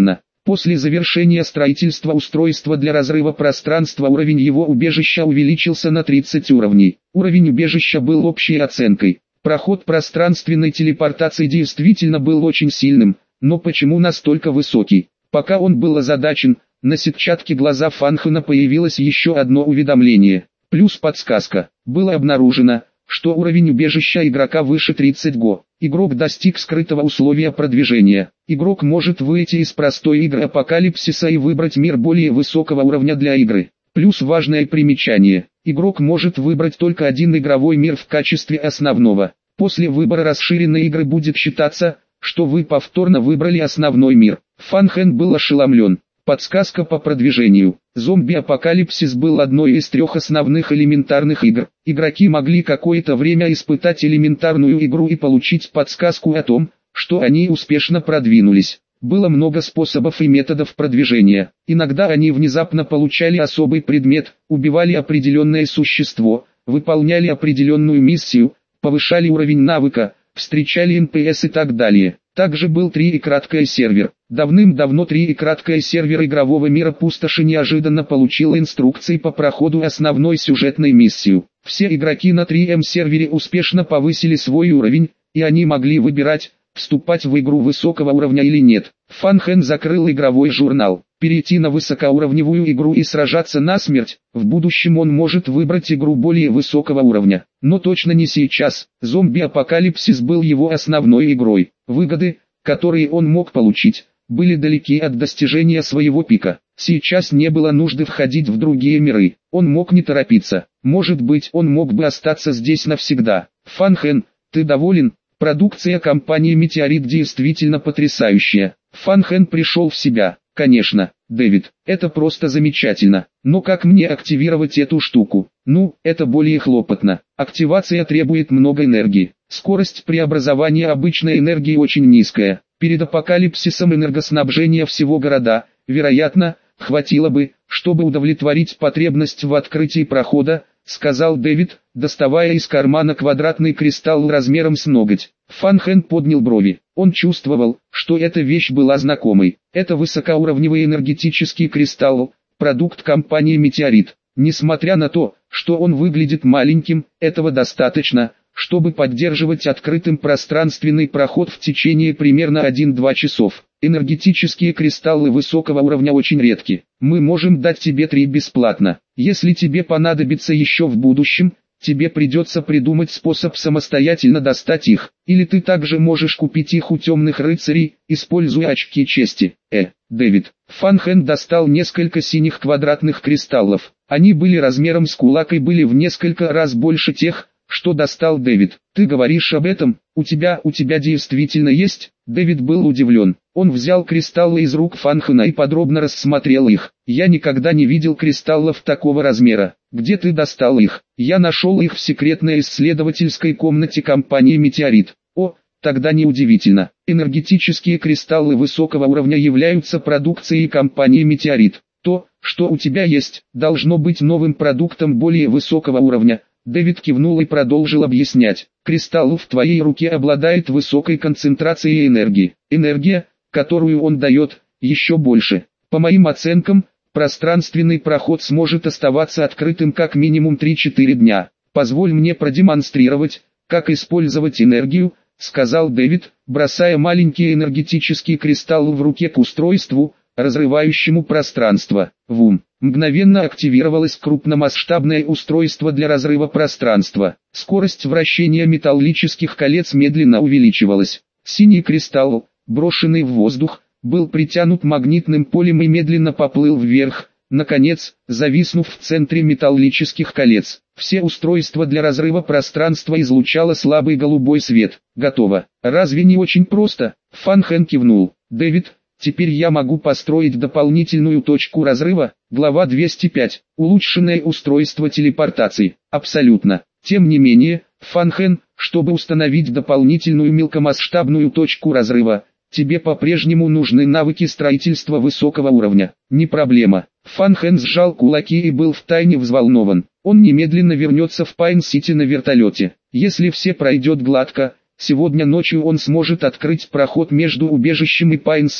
После завершения строительства устройства для разрыва пространства уровень его убежища увеличился на 30 уровней. Уровень убежища был общей оценкой. Проход пространственной телепортации действительно был очень сильным, но почему настолько высокий? Пока он был озадачен, на сетчатке глаза Фанхена появилось еще одно уведомление. Плюс подсказка. Было обнаружено, что уровень убежища игрока выше 30 го. Игрок достиг скрытого условия продвижения. Игрок может выйти из простой игры апокалипсиса и выбрать мир более высокого уровня для игры. Плюс важное примечание. Игрок может выбрать только один игровой мир в качестве основного. После выбора расширенной игры будет считаться, что вы повторно выбрали основной мир. Фанхен был ошеломлен. Подсказка по продвижению. Зомби-апокалипсис был одной из 3 основных элементарных игр. Игроки могли какое-то время испытать элементарную игру и получить подсказку о том, что они успешно продвинулись. Было много способов и методов продвижения. Иногда они внезапно получали особый предмет, убивали определенное существо, выполняли определенную миссию, повышали уровень навыка, встречали НПС и так далее. Также был 3 и краткое сервер. Давным-давно 3 и краткое сервер игрового мира Пустоши неожиданно получил инструкции по проходу основной сюжетной миссии. Все игроки на 3М сервере успешно повысили свой уровень, и они могли выбирать, вступать в игру высокого уровня или нет. Фанхен закрыл игровой журнал. Перейти на высокоуровневую игру и сражаться насмерть, в будущем он может выбрать игру более высокого уровня. Но точно не сейчас. Зомби-апокалипсис был его основной игрой. Выгоды, которые он мог получить, были далеки от достижения своего пика. Сейчас не было нужды входить в другие миры. Он мог не торопиться. Может быть, он мог бы остаться здесь навсегда. Фанхен, ты доволен? Продукция компании «Метеорит» действительно потрясающая. Фанхен пришел в себя. Конечно, Дэвид, это просто замечательно. Но как мне активировать эту штуку? Ну, это более хлопотно. Активация требует много энергии. Скорость преобразования обычной энергии очень низкая. Перед апокалипсисом энергоснабжения всего города, вероятно, хватило бы, чтобы удовлетворить потребность в открытии прохода, сказал Дэвид, доставая из кармана квадратный кристалл размером с ноготь. Фанхен поднял брови. Он чувствовал, что эта вещь была знакомой. Это высокоуровневый энергетический кристалл, продукт компании «Метеорит». Несмотря на то, что он выглядит маленьким, этого достаточно, чтобы поддерживать открытым пространственный проход в течение примерно 1-2 часов. Энергетические кристаллы высокого уровня очень редки. Мы можем дать тебе 3 бесплатно. Если тебе понадобится еще в будущем, тебе придется придумать способ самостоятельно достать их. Или ты также можешь купить их у темных рыцарей, используя очки чести. Дэвид. Фанхен достал несколько синих квадратных кристаллов. Они были размером с кулак и были в несколько раз больше тех, что достал Дэвид. Ты говоришь об этом? У тебя действительно есть? Дэвид был удивлен. Он взял кристаллы из рук Фанхена и подробно рассмотрел их. Я никогда не видел кристаллов такого размера. Где ты достал их? Я нашел их в секретной исследовательской комнате компании «Метеорит». О, тогда неудивительно. Энергетические кристаллы высокого уровня являются продукцией компании «Метеорит». То, что у тебя есть, должно быть новым продуктом более высокого уровня. Дэвид кивнул и продолжил объяснять. Кристалл в твоей руке обладает высокой концентрацией энергии. Энергия, которую он дает, еще больше. По моим оценкам, пространственный проход сможет оставаться открытым как минимум 3-4 дня. Позволь мне продемонстрировать, как использовать энергию, сказал Дэвид, бросая маленький энергетический кристалл в руке к устройству, разрывающему пространство. Вум. Мгновенно активировалось крупномасштабное устройство для разрыва пространства. Скорость вращения металлических колец медленно увеличивалась. Синий кристалл, брошенный в воздух, был притянут магнитным полем и медленно поплыл вверх, наконец, зависнув в центре металлических колец. Все устройства для разрыва пространства излучало слабый голубой свет. Готово. Разве не очень просто? Фанхен кивнул. Дэвид, теперь я могу построить дополнительную точку разрыва. Глава 205. Улучшенное устройство телепортации. Абсолютно. Тем не менее, Фанхен, чтобы установить дополнительную мелкомасштабную точку разрыва, тебе по-прежнему нужны навыки строительства высокого уровня. Не проблема. Фанхен сжал кулаки и был втайне взволнован. Он немедленно вернется в Пайн-Сити на вертолете. Если все пройдет гладко, сегодня ночью он сможет открыть проход между убежищем и Пайн-Сити.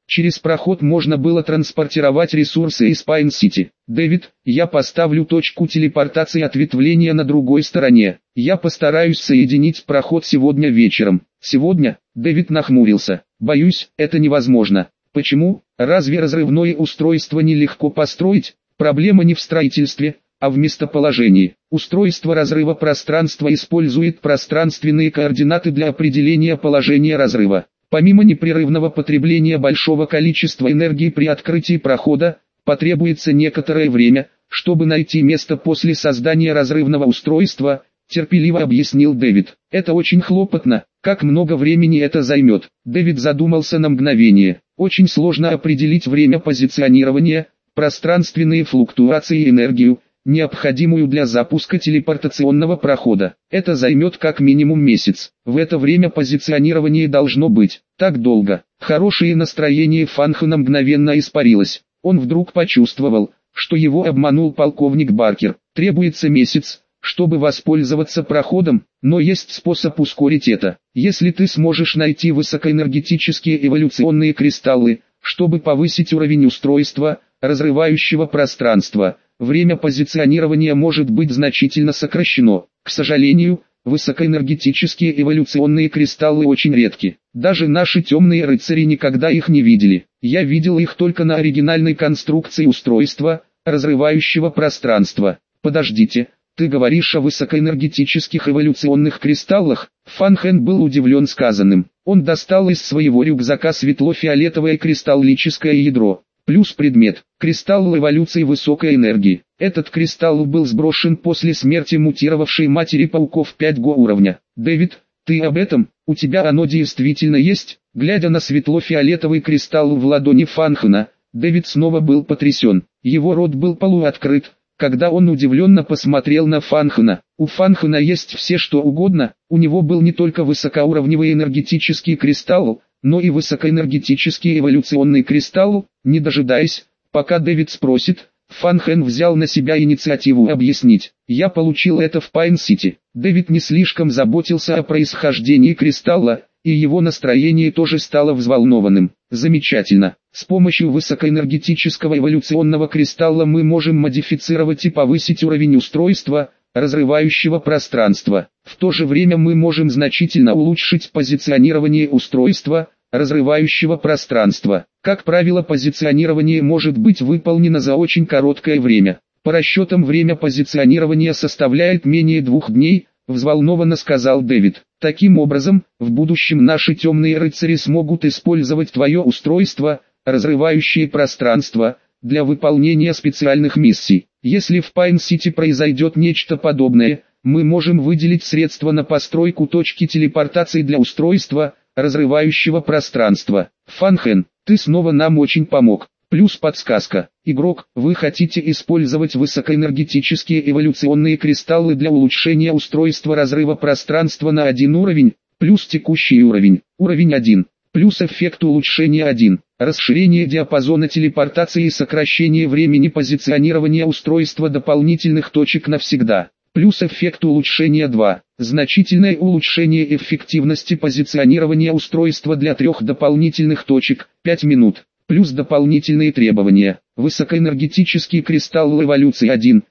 Через проход можно было транспортировать ресурсы из Пайн-Сити. Дэвид, я поставлю точку телепортации ответвления на другой стороне. Я постараюсь соединить проход сегодня вечером. Сегодня? Дэвид нахмурился. Боюсь, это невозможно. Почему? Разве разрывное устройство нелегко построить? Проблема не в строительстве, а в местоположении. Устройство разрыва пространства использует пространственные координаты для определения положения разрыва. Помимо непрерывного потребления большого количества энергии при открытии прохода, потребуется некоторое время, чтобы найти место после создания разрывного устройства, терпеливо объяснил Дэвид. Это очень хлопотно, как много времени это займет. Дэвид задумался на мгновение. Очень сложно определить время позиционирования, пространственные флуктуации и энергию, необходимую для запуска телепортационного прохода. Это займет как минимум месяц. В это время позиционирование должно быть так долго. Хорошее настроение Фанхена мгновенно испарилось. Он вдруг почувствовал, что его обманул полковник Баркер. Требуется месяц, чтобы воспользоваться проходом, но есть способ ускорить это. Если ты сможешь найти высокоэнергетические эволюционные кристаллы, чтобы повысить уровень устройства, разрывающего пространство, время позиционирования может быть значительно сокращено. К сожалению, высокоэнергетические эволюционные кристаллы очень редки. Даже наши темные рыцари никогда их не видели. Я видел их только на оригинальной конструкции устройства, разрывающего пространство. Подождите, ты говоришь о высокоэнергетических эволюционных кристаллах? Фанхен был удивлен сказанным. Он достал из своего рюкзака светло-фиолетовое кристаллическое ядро. Плюс предмет, кристалл эволюции высокой энергии. Этот кристалл был сброшен после смерти мутировавшей матери пауков 5-го уровня. Дэвид, ты об этом? У тебя оно действительно есть? Глядя на светло-фиолетовый кристалл в ладони Фанхена, Дэвид снова был потрясен. Его рот был полуоткрыт, когда он удивленно посмотрел на Фанхена. У Фанхена есть все что угодно, у него был не только высокоуровневый энергетический кристалл, но и высокоэнергетический эволюционный кристалл. Не дожидаясь, пока Дэвид спросит, Фанхен взял на себя инициативу объяснить. Я получил это в Пайн-Сити. Дэвид не слишком заботился о происхождении кристалла, и его настроение тоже стало взволнованным. Замечательно. С помощью высокоэнергетического эволюционного кристалла мы можем модифицировать и повысить уровень устройства, разрывающего пространство. В то же время мы можем значительно улучшить позиционирование устройства, разрывающего пространство. Как правило, позиционирование может быть выполнено за очень короткое время. По расчетам время позиционирования составляет менее 2 дней, взволнованно сказал Дэвид. Таким образом, в будущем наши темные рыцари смогут использовать твое устройство, разрывающее пространство, для выполнения специальных миссий. Если в Пайн-Сити произойдет нечто подобное, мы можем выделить средства на постройку точки телепортации для устройства, разрывающего пространство. Фанхен, ты снова нам очень помог. Плюс подсказка. Игрок, вы хотите использовать высокоэнергетические эволюционные кристаллы для улучшения устройства разрыва пространства на 1 уровень, плюс текущий уровень, уровень 1, плюс эффект улучшения 1, расширение диапазона телепортации и сокращение времени позиционирования устройства дополнительных точек навсегда. Плюс эффект улучшения 2. Значительное улучшение эффективности позиционирования устройства для 3 дополнительных точек, 5 минут. Плюс дополнительные требования. Высокоэнергетический кристалл эволюции 1,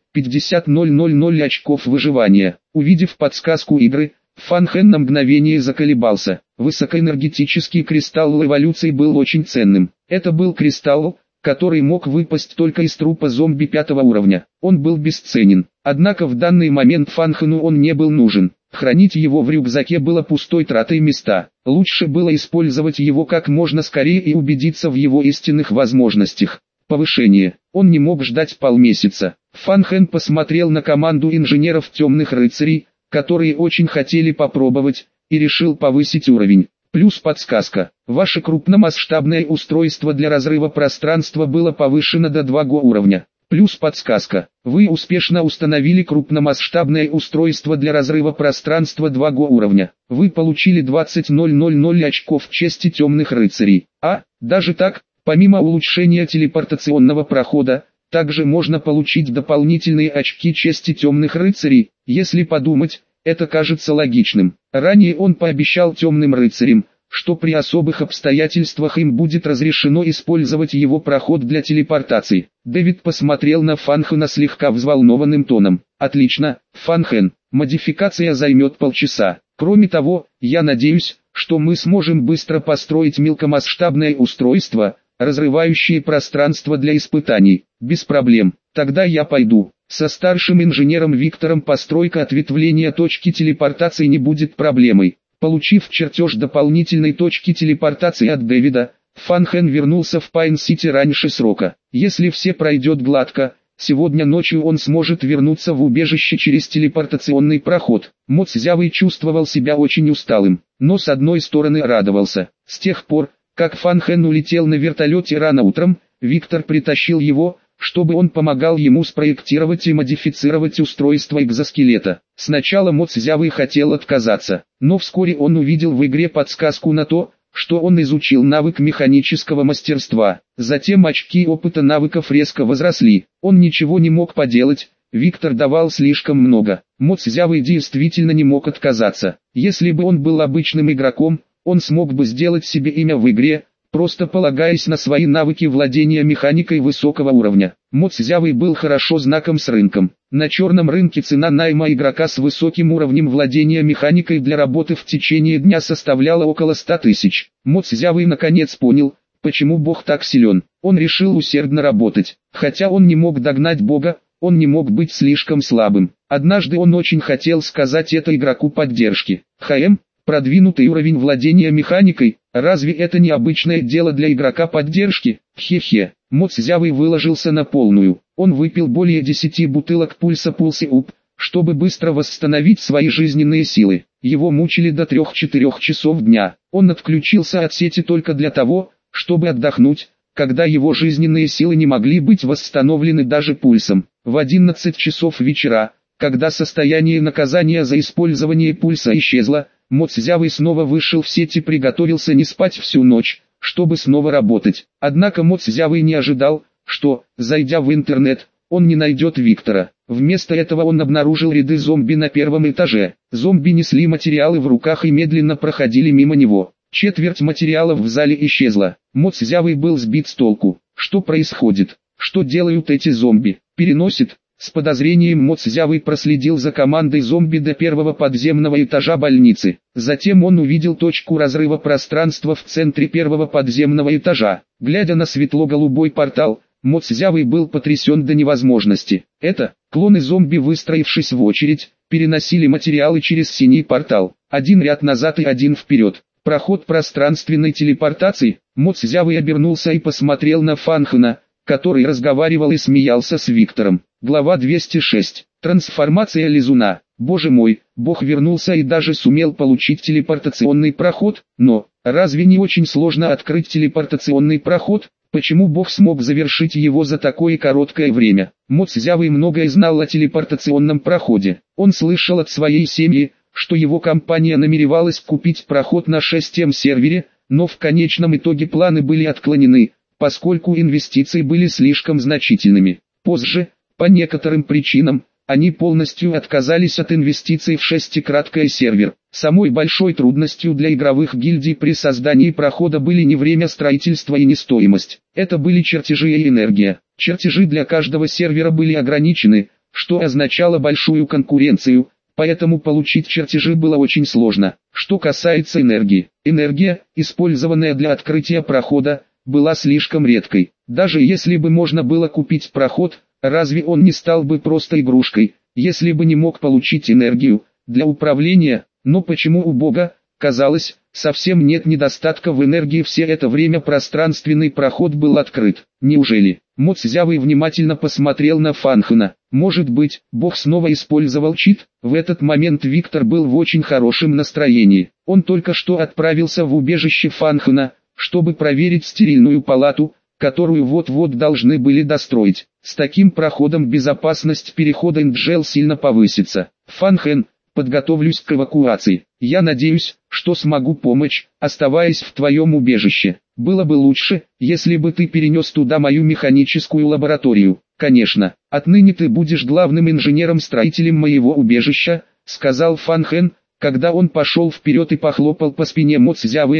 50,000 очков выживания. Увидев подсказку игры, Фанхен на мгновение заколебался. Высокоэнергетический кристалл эволюции был очень ценным. Это был кристалл, который мог выпасть только из трупа зомби 5-го уровня. Он был бесценен. Однако в данный момент Фанхену он не был нужен. Хранить его в рюкзаке было пустой тратой места. Лучше было использовать его как можно скорее и убедиться в его истинных возможностях. Повышение. Он не мог ждать полмесяца. Фанхен посмотрел на команду инженеров темных рыцарей, которые очень хотели попробовать, и решил повысить уровень. Плюс подсказка. Ваше крупномасштабное устройство для разрыва пространства было повышено до 2-го уровня. Плюс подсказка. Вы успешно установили крупномасштабное устройство для разрыва пространства 2-го уровня. Вы получили 20,000 очков чести темных рыцарей. Даже так, помимо улучшения телепортационного прохода, также можно получить дополнительные очки чести темных рыцарей. Если подумать, это кажется логичным. Ранее он пообещал темным рыцарям, что при особых обстоятельствах им будет разрешено использовать его проход для телепортации. Дэвид посмотрел на Фанхена слегка взволнованным тоном. «Отлично, Фанхен, модификация займет полчаса. Кроме того, я надеюсь, что мы сможем быстро построить мелкомасштабное устройство, разрывающее пространство для испытаний. Без проблем. Тогда я пойду. Со старшим инженером Виктором постройка ответвления точки телепортации не будет проблемой». Получив чертеж дополнительной точки телепортации от Дэвида, Фанхен вернулся в Пайн-Сити раньше срока. Если все пройдет гладко, сегодня ночью он сможет вернуться в убежище через телепортационный проход. Мо Цзявый чувствовал себя очень усталым, но с одной стороны радовался. С тех пор, как Фанхен улетел на вертолете рано утром, Виктор притащил его, чтобы он помогал ему спроектировать и модифицировать устройство экзоскелета. Сначала Мо Цзявый хотел отказаться, но вскоре он увидел в игре подсказку на то, что он изучил навык механического мастерства. Затем очки опыта навыков резко возросли. Он ничего не мог поделать, Виктор давал слишком много. Мо Цзявый действительно не мог отказаться. Если бы он был обычным игроком, он смог бы сделать себе имя в игре, просто полагаясь на свои навыки владения механикой высокого уровня. Мо Цзявый был хорошо знаком с рынком. На черном рынке цена найма игрока с высоким уровнем владения механикой для работы в течение дня составляла около 100 тысяч. Мо Цзявый наконец понял, почему Бог так силен. Он решил усердно работать. Хотя он не мог догнать Бога, он не мог быть слишком слабым. Однажды он очень хотел сказать это игроку поддержки. Продвинутый уровень владения механикой, разве это не обычное дело для игрока поддержки? Хе-хе. Мо Цзявый выложился на полную. Он выпил более 10 бутылок пульса Пулси-Уп, чтобы быстро восстановить свои жизненные силы. Его мучили до 3-4 часов дня. Он отключился от сети только для того, чтобы отдохнуть, когда его жизненные силы не могли быть восстановлены даже пульсом. В 11 часов вечера, когда состояние наказания за использование пульса исчезло, Мо Цзявый снова вышел в сеть и приготовился не спать всю ночь, чтобы снова работать. Однако Мо Цзявый не ожидал, что, зайдя в интернет, он не найдет Виктора. Вместо этого он обнаружил ряды зомби на первом этаже. Зомби несли материалы в руках и медленно проходили мимо него. Четверть материалов в зале исчезла. Мо Цзявый был сбит с толку. Что происходит? Что делают эти зомби? Переносит? С подозрением Мо Цзявый проследил за командой зомби до первого подземного этажа больницы. Затем он увидел точку разрыва пространства в центре первого подземного этажа. Глядя на светло-голубой портал, Мо Цзявый был потрясен до невозможности. Это, клоны зомби, выстроившись в очередь, переносили материалы через синий портал. Один ряд назад и один вперед. Проход пространственной телепортации. Мо Цзявый обернулся и посмотрел на Фанхена, который разговаривал и смеялся с Виктором. Глава 206. Трансформация лизуна. Боже мой, Бог вернулся и даже сумел получить телепортационный проход, но, разве не очень сложно открыть телепортационный проход? Почему Бог смог завершить его за такое короткое время? Мо Цзявый многое знал о телепортационном проходе. Он слышал от своей семьи, что его компания намеревалась купить проход на 6М сервере, но в конечном итоге планы были отклонены, поскольку инвестиции были слишком значительными. Позже, по некоторым причинам, они полностью отказались от инвестиций в 6-краткий сервер. Самой большой трудностью для игровых гильдий при создании прохода были не время строительства и не стоимость. Это были чертежи и энергия. Чертежи для каждого сервера были ограничены, что означало большую конкуренцию, поэтому получить чертежи было очень сложно. Что касается энергии. Энергия, использованная для открытия прохода, была слишком редкой. Даже если бы можно было купить проход, разве он не стал бы просто игрушкой, если бы не мог получить энергию для управления? Но почему у Бога, казалось, совсем нет недостатка в энергии, все это время пространственный проход был открыт? Неужели? Мо Цзявый внимательно посмотрел на Фанхена. Может быть, Бог снова использовал чит? В этот момент Виктор был в очень хорошем настроении. Он только что отправился в убежище Фанхена, чтобы проверить стерильную палату, которую вот-вот должны были достроить. С таким проходом безопасность перехода Энджел сильно повысится. Фанхен, подготовлюсь к эвакуации. Я надеюсь, что смогу помочь, оставаясь в твоем убежище. Было бы лучше, если бы ты перенес туда мою механическую лабораторию. Конечно, отныне ты будешь главным инженером-строителем моего убежища, сказал Фанхен, когда он пошел вперед и похлопал по спине Мо Цзявыя,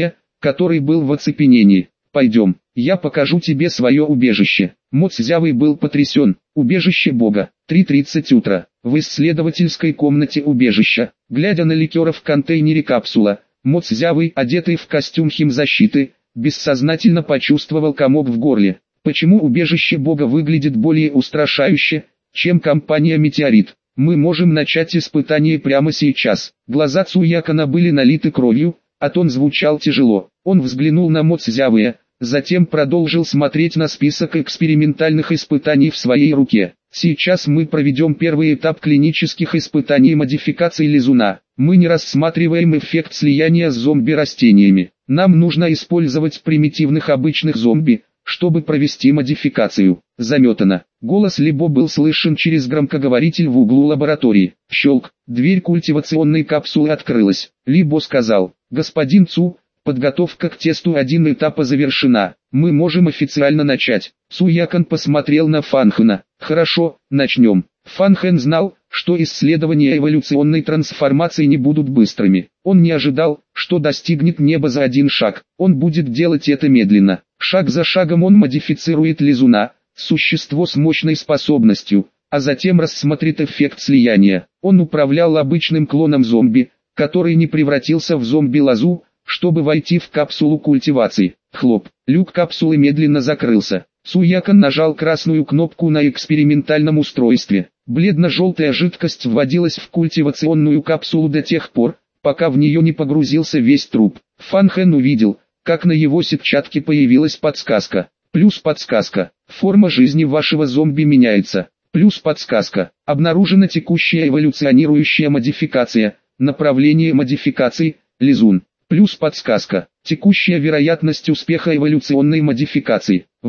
который был в оцепенении. «Пойдем, я покажу тебе свое убежище». Мо Цзявый был потрясен. Убежище Бога. 3:30 утра. В исследовательской комнате убежища, глядя на ликера в контейнере капсула, Мо Цзявый, одетый в костюм химзащиты, бессознательно почувствовал комок в горле. Почему убежище Бога выглядит более устрашающе, чем компания «Метеорит»? Мы можем начать испытание прямо сейчас. Глаза Цуякана были налиты кровью, а тон звучал тяжело. Он взглянул на Мо Цзявыя, затем продолжил смотреть на список экспериментальных испытаний в своей руке. Сейчас мы проведем первый этап клинических испытаний модификации лизуна. Мы не рассматриваем эффект слияния с зомби-растениями. Нам нужно использовать примитивных обычных зомби, чтобы провести модификацию. Заметано. Голос Либо был слышен через громкоговоритель в углу лаборатории. Щелк. Дверь культивационной капсулы открылась. Либо сказал: «Господин Цу, подготовка к тесту 1 этапа завершена. Мы можем официально начать». Цуякан посмотрел на Фанхэна. «Хорошо, начнем». Фанхэн знал, что исследования эволюционной трансформации не будут быстрыми. Он не ожидал, что достигнет неба за один шаг. Он будет делать это медленно. Шаг за шагом он модифицирует лизуна, существо с мощной способностью, а затем рассмотрит эффект слияния. Он управлял обычным клоном зомби, который не превратился в зомби-лозу, чтобы войти в капсулу культивации. Хлоп. Люк капсулы медленно закрылся. Цуякан нажал красную кнопку на экспериментальном устройстве. Бледно-желтая жидкость вводилась в культивационную капсулу до тех пор, пока в нее не погрузился весь труп. Фанхэн увидел, как на его сетчатке появилась подсказка. Плюс подсказка. Форма жизни вашего зомби меняется. Плюс подсказка. Обнаружена текущая эволюционирующая модификация. Направление модификации – лизун. Плюс подсказка. Текущая вероятность успеха эволюционной модификации –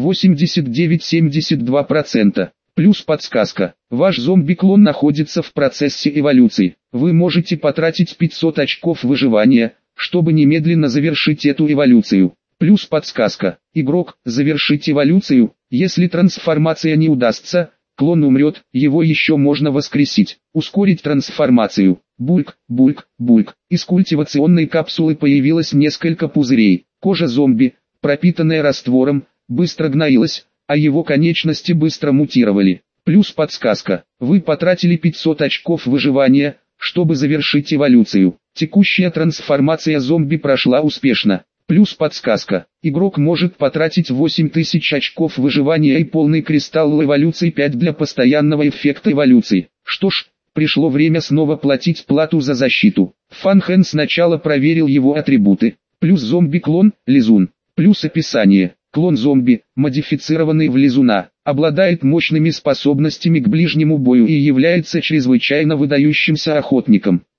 89-72%. Плюс подсказка. Ваш зомби-клон находится в процессе эволюции. Вы можете потратить 500 очков выживания, чтобы немедленно завершить эту эволюцию. Плюс подсказка. Игрок, завершить эволюцию. Если трансформация не удастся, клон умрет, его еще можно воскресить. Ускорить трансформацию. Бульк, бульк, бульк. Из культивационной капсулы появилось несколько пузырей. Кожа зомби, пропитанная раствором, быстро гноилась, а его конечности быстро мутировали. Плюс подсказка. Вы потратили 500 очков выживания, чтобы завершить эволюцию. Текущая трансформация зомби прошла успешно. Плюс подсказка. Игрок может потратить 8000 очков выживания и полный кристалл эволюции 5 для постоянного эффекта эволюции. Что ж, пришло время снова платить плату за защиту. Фанхэн сначала проверил его атрибуты. Плюс зомби-клон, лизун. Плюс описание. Клон зомби, модифицированный в лизуна, обладает мощными способностями к ближнему бою и является чрезвычайно выдающимся охотником.